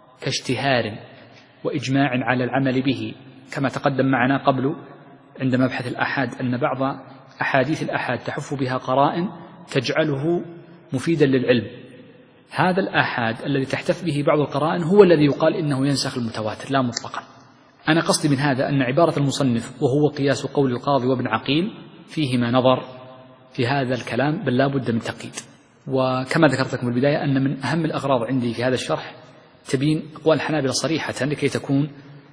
كاشتهار وإجماع على العمل به، كما تقدم معنا قبل عند مبحث الآحاد أن بعض أحاديث الآحاد تحف بها قرائن تجعله مفيدا للعلم. هذا الآحاد الذي تحتف به بعض القرائن هو الذي يقال إنه ينسخ المتواتر لا مطلقا. أنا قصدي من هذا أن عبارة المصنف وهو قياس قول القاضي وابن عقيل فيهما نظر في هذا الكلام، بل لا بد من تقييد. وكما ذكرت لكم في البداية أن من أهم الأغراض عندي في هذا الشرح تبين أقوال الحنابلة صريحة لكي تكون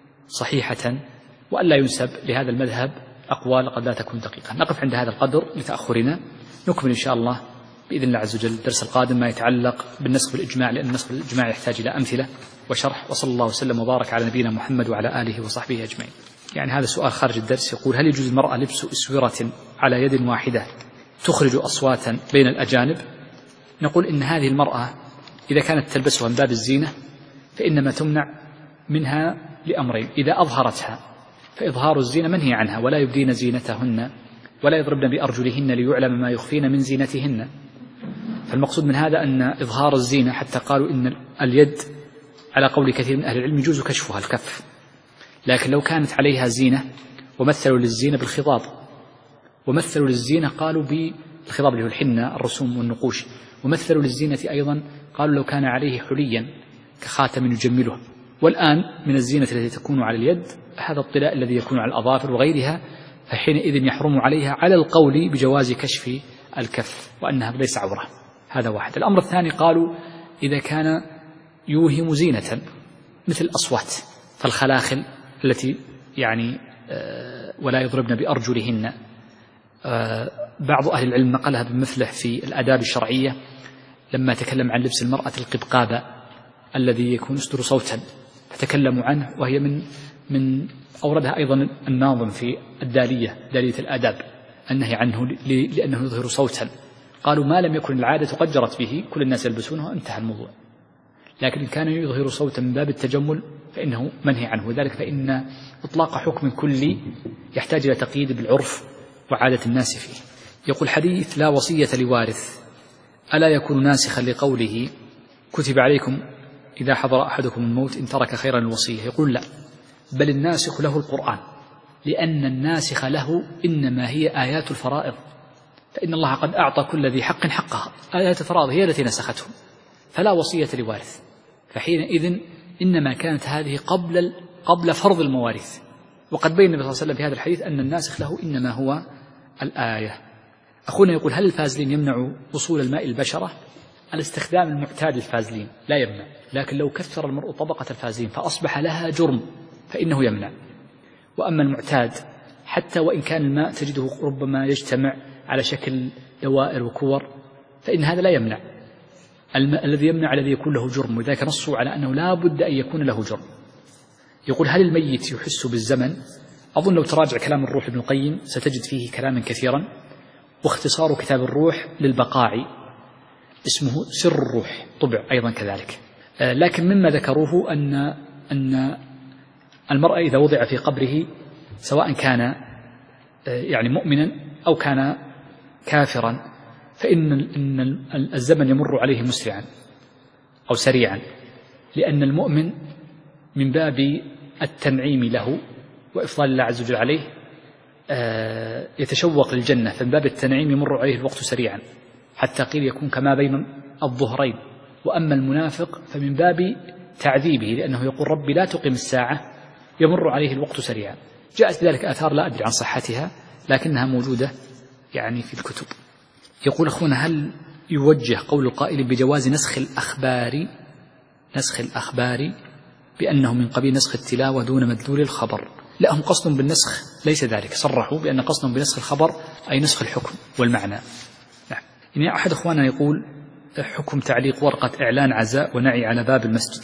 صحيحة، وألا ينسب لهذا المذهب أقوال قد لا تكون دقيقة. نقف عند هذا القدر لتأخرنا، نكمل إن شاء الله بإذن الله عز وجل الدرس القادم ما يتعلق بالنسخ بالإجماع، لأن النسخ بالإجماع يحتاج إلى أمثلة وشرح. وصلى الله وسلم وبارك على نبينا محمد وعلى آله وصحبه أجمعين. يعني هذا سؤال خارج الدرس يقول: هل يجوز المرأة لبس أسورة على يد واحدة تخرج أصواتا بين الأجانب؟ نقول إن هذه المرأة إذا كانت تلبسها من باب الزينة فإنما تمنع منها لأمرين: إذا أظهرتها فإظهار الزينة منهي عنها ولا يبدين زينتهن ولا يضربن بأرجلهن ليعلم ما يخفين من زينتهن. فالمقصود من هذا أن إظهار الزينة، حتى قالوا إن اليد على قول كثير من أهل العلم يجوز كشفها الكف، لكن لو كانت عليها زينة، ومثلوا للزينة بالخضاب، ومثلوا للزينة قالوا بالخضاب اللي هو الحنة الرسوم والنقوش، ومثلوا للزينة أيضا قالوا لو كان عليه حليا كخاتم يجمله. والآن من الزينة التي تكون على اليد هذا الطلاء الذي يكون على الأظافر وغيرها، فحينئذ يحرم عليها على القول بجواز كشف الكف وأنها ليس عورة. هذا واحد. الأمر الثاني قالوا إذا كان يوهم زينة مثل الأصوات فالخلاخل التي يعني ولا يضربن بأرجلهن. بعض أهل العلم نقلها بمثله في الآداب الشرعية لما تكلم عن لبس المرأة القبقابة الذي يكون يصدر صوتا، فتكلموا عنه، وهي من من أوردها أيضا الناظم في الدالية، دالية الآداب، النهي عنه لأنه يظهر صوتا. قالوا ما لم يكن العادة قد جرت به كل الناس يلبسونه انتهى الموضوع، لكن إن كان يظهر صوتا من باب التجمل فإنه منهي عنه. وذلك فإن إطلاق حكم كلي يحتاج إلى تقييد بالعرف وعادة الناس فيه. يقول حديث لا وصية لوارث ألا يكون ناسخا لقوله كتب عليكم إذا حضر أحدكم الموت إن ترك خيرا الوصية؟ يقول لا، بل الناسخ له القرآن، لأن الناسخ له إنما هي آيات الفرائض، فإن الله قد أعطى كل ذي حق حقها، آيات الفرائض هي التي نسختهم، فلا وصية لوارث. فحينئذ إنما كانت هذه قبل قبل فرض المواريث. وقد بين النبي صلى الله عليه وسلم في هذا الحديث أن الناسخ له إنما هو الآية. أخونا يقول هل الفازلين يمنع وصول الماء البشرة؟ الاستخدام المعتاد للفازلين لا يمنع، لكن لو كثر المرء طبقة الفازلين فأصبح لها جرم فإنه يمنع. وأما المعتاد حتى وإن كان الماء تجده ربما يجتمع على شكل دوائر وكور فإن هذا لا يمنع. الذي يمنع الذي يكون له جرم، وذلك نصوا على أنه لا بد أن يكون له جرم. يقول هل الميت يحس بالزمن؟ أظن لو تراجع كلام الروح ابن القيم ستجد فيه كلاما كثيرا، واختصار كتاب الروح للبقاعي اسمه سر الروح طبع أيضا كذلك. لكن مما ذكروه أن أن المرء إذا وضع في قبره سواء كان يعني مؤمنا أو كان كافرا فإن إن الزمن يمر عليه مسرعا أو سريعا، لأن المؤمن من باب التنعيم له وإفضال الله عز وجل عليه يتشوق للجنة، فمن باب التنعيم يمر عليه الوقت سريعا حتى قيل يكون كما بين الظهرين. وأما المنافق فمن باب تعذيبه لأنه يقول ربي لا تقم الساعة يمر عليه الوقت سريعا. جاءت ذلك آثار لا أدري عن صحتها لكنها موجودة يعني في الكتب. يقول أخونا هل يوجه قول القائل بجواز نسخ الأخبار نسخ الأخبار بأنه من قبيل نسخ التلاوة دون مدلول الخبر؟ لا، هم قصد بالنسخ ليس ذلك، صرحوا بأن قصد بنسخ الخبر أي نسخ الحكم والمعنى. نعم. يعني أحد أخواننا يقول حكم تعليق ورقة إعلان عزاء ونعي على باب المسجد.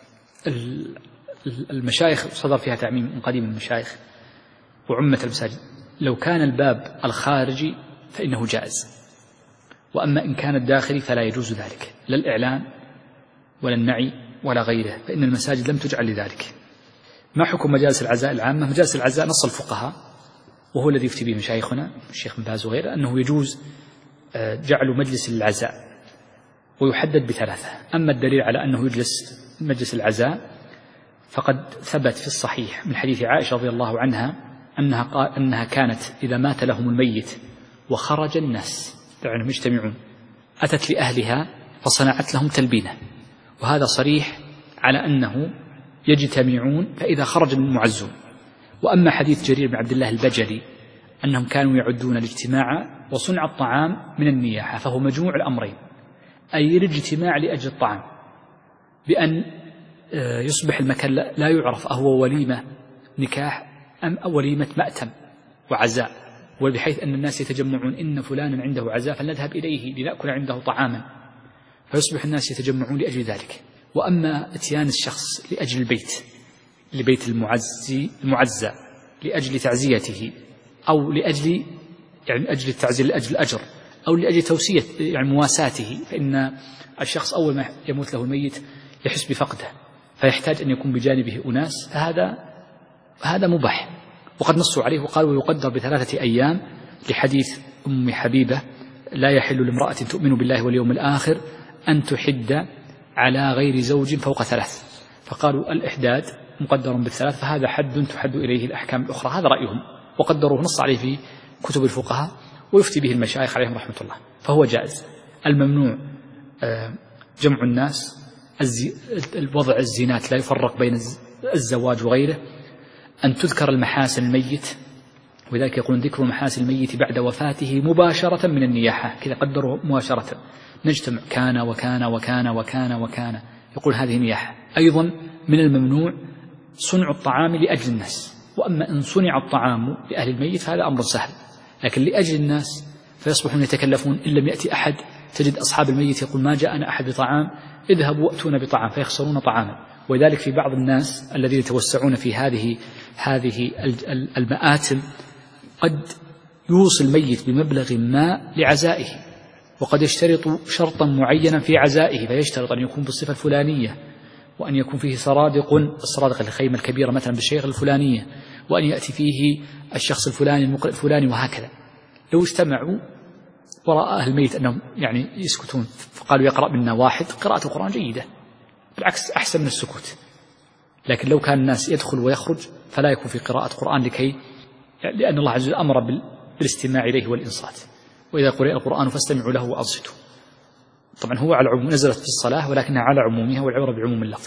المشايخ صدر فيها تعميم من قديم المشايخ وعمة المساجد، لو كان الباب الخارجي فإنه جائز، وأما إن كان الداخلي فلا يجوز ذلك، لا الإعلان ولا النعي ولا غيره، فإن المساجد لم تجعل لذلك. ما حكم مجالس العزاء العامة؟ مجالس العزاء نص الفقهاء وهو الذي يفتي به مشايخنا الشيخ بن باز وغيره أنه يجوز جعل مجلس العزاء ويحدد بثلاثة. أما الدليل على أنه يجلس مجلس العزاء فقد ثبت في الصحيح من حديث عائشة رضي الله عنها أنها, قال أنها كانت إذا مات لهم الميت وخرج الناس يعني يجتمعون أتت لأهلها فصنعت لهم تلبينة، وهذا صريح على أنه يجتمعون فإذا خرج المعزون. وأما حديث جرير بن عبد الله البجلي أنهم كانوا يعدون الاجتماع وصنع الطعام من النياحة، فهو مجموع الأمرين، أي الاجتماع لأجل الطعام بأن يصبح المكان لا يعرف أهو وليمة نكاح أم وليمة مأتم وعزاء، وبحيث أن الناس يتجمعون إن فلانا عنده عزاء فلنذهب إليه لنأكل عنده طعاما، فيصبح الناس يتجمعون لأجل ذلك. وأما اتيان الشخص لأجل البيت لبيت المعزي المعزى لأجل تعزيته أو لأجل يعني أجل التعزية لأجل الأجر أو لأجل توسية يعني مواساته، فإن الشخص أول ما يموت له الميت يحس بفقده فيحتاج أن يكون بجانبه أناس، فهذا هذا مباح. وقد نصوا عليه وقالوا يقدر بثلاثة أيام لحديث أم حبيبة: لا يحل لامرأة تؤمن بالله واليوم الآخر أن تحد على غير زوج فوق ثلاث. فقالوا الإحداد مقدر بالثلاث، فهذا حد تحد إليه الأحكام الأخرى. هذا رأيهم، وقدروه نص عليه في كتب الفقهاء ويفتي به المشايخ عليهم رحمة الله، فهو جائز. الممنوع جمع الناس، الوضع الزينات لا يفرق بين الزواج وغيره، أن تذكر المحاسن الميت، ولذلك يقولون ذكر محاسن الميت بعد وفاته مباشرة من النياحة، كذا قدروا مباشرة، نجتمع كان وكان وكان وكان وكان، يقول هذه نياحة. أيضا من الممنوع صنع الطعام لأجل الناس، وأما إن صنع الطعام لأهل الميت فهذا أمر سهل، لكن لأجل الناس فيصبحون يتكلفون. إن لم يأتي أحد تجد أصحاب الميت يقول ما جاءنا أحد بطعام، اذهبوا وأتونا بطعام، فيخسرون طعاما. ولذلك في بعض الناس الذين يتوسعون في هذه هذه المآتم قد يوصي الميت بمبلغ ما لعزائه، وقد يشترط شرطا معينا في عزائه، فيشترط أن يكون بالصفة الفلانية، وأن يكون فيه سرادق، السرادق الخيمة الكبيرة مثلا بالشيخ الفلانية، وأن يأتي فيه الشخص الفلاني المقرئ الفلاني، وهكذا. لو اجتمعوا وراء أهل الميت أنهم يعني يسكتون فقالوا يقرأ منا واحد، قراءة القرآن جيدة بالعكس أحسن من السكوت. لكن لو كان الناس يدخل ويخرج فلا يكون في قراءة قرآن، لكي لأن الله عز وجل أمر بالاستماع إليه والإنصات: وإذا قرئ القرآن فاستمعوا له وأنصتوا. طبعا هو على العموم، نزلت في الصلاة ولكنها على عمومها، والعبرة بعموم اللفظ.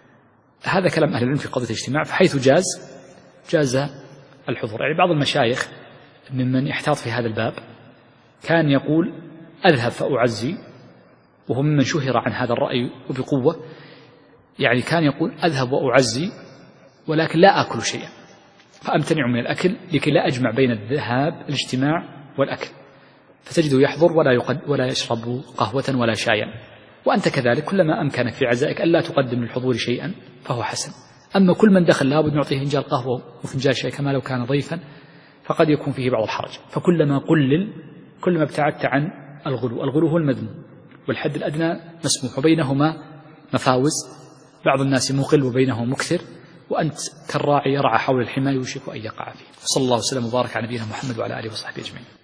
هذا كلام أهل العلم في قضية الاجتماع، فحيث جاز جاز الحضور. يعني بعض المشايخ ممن يحتاط في هذا الباب كان يقول أذهب فأعزي، وهو ممن شهر عن هذا الرأي وبقوة، يعني كان يقول أذهب وأعزي ولكن لا أكل شيئا، فأمتنع من الأكل لكي لا أجمع بين الذهاب الاجتماع والأكل، فتجده يحضر ولا يقد ولا يشرب قهوة ولا شايا. وأنت كذلك كلما أمكنك في عزائك ألا تقدم للحضور شيئا فهو حسن. أما كل من دخل لابد نعطيه فنجان قهوة وفنجان شاي كما لو كان ضيفا، فقد يكون فيه بعض الحرج. فكلما قلل كلما ابتعدت عن الغلو. الغلو هو المذموم، والحد الأدنى مسموح، وبينهما مفاوز. بعض الناس مقل وبينه مكثر، وأنت كالراعي يرعى حول الحمى يوشك أن يقع فيه. صلى الله وسلم وبارك على نبينا محمد وعلى آله وصحبه أجمعين.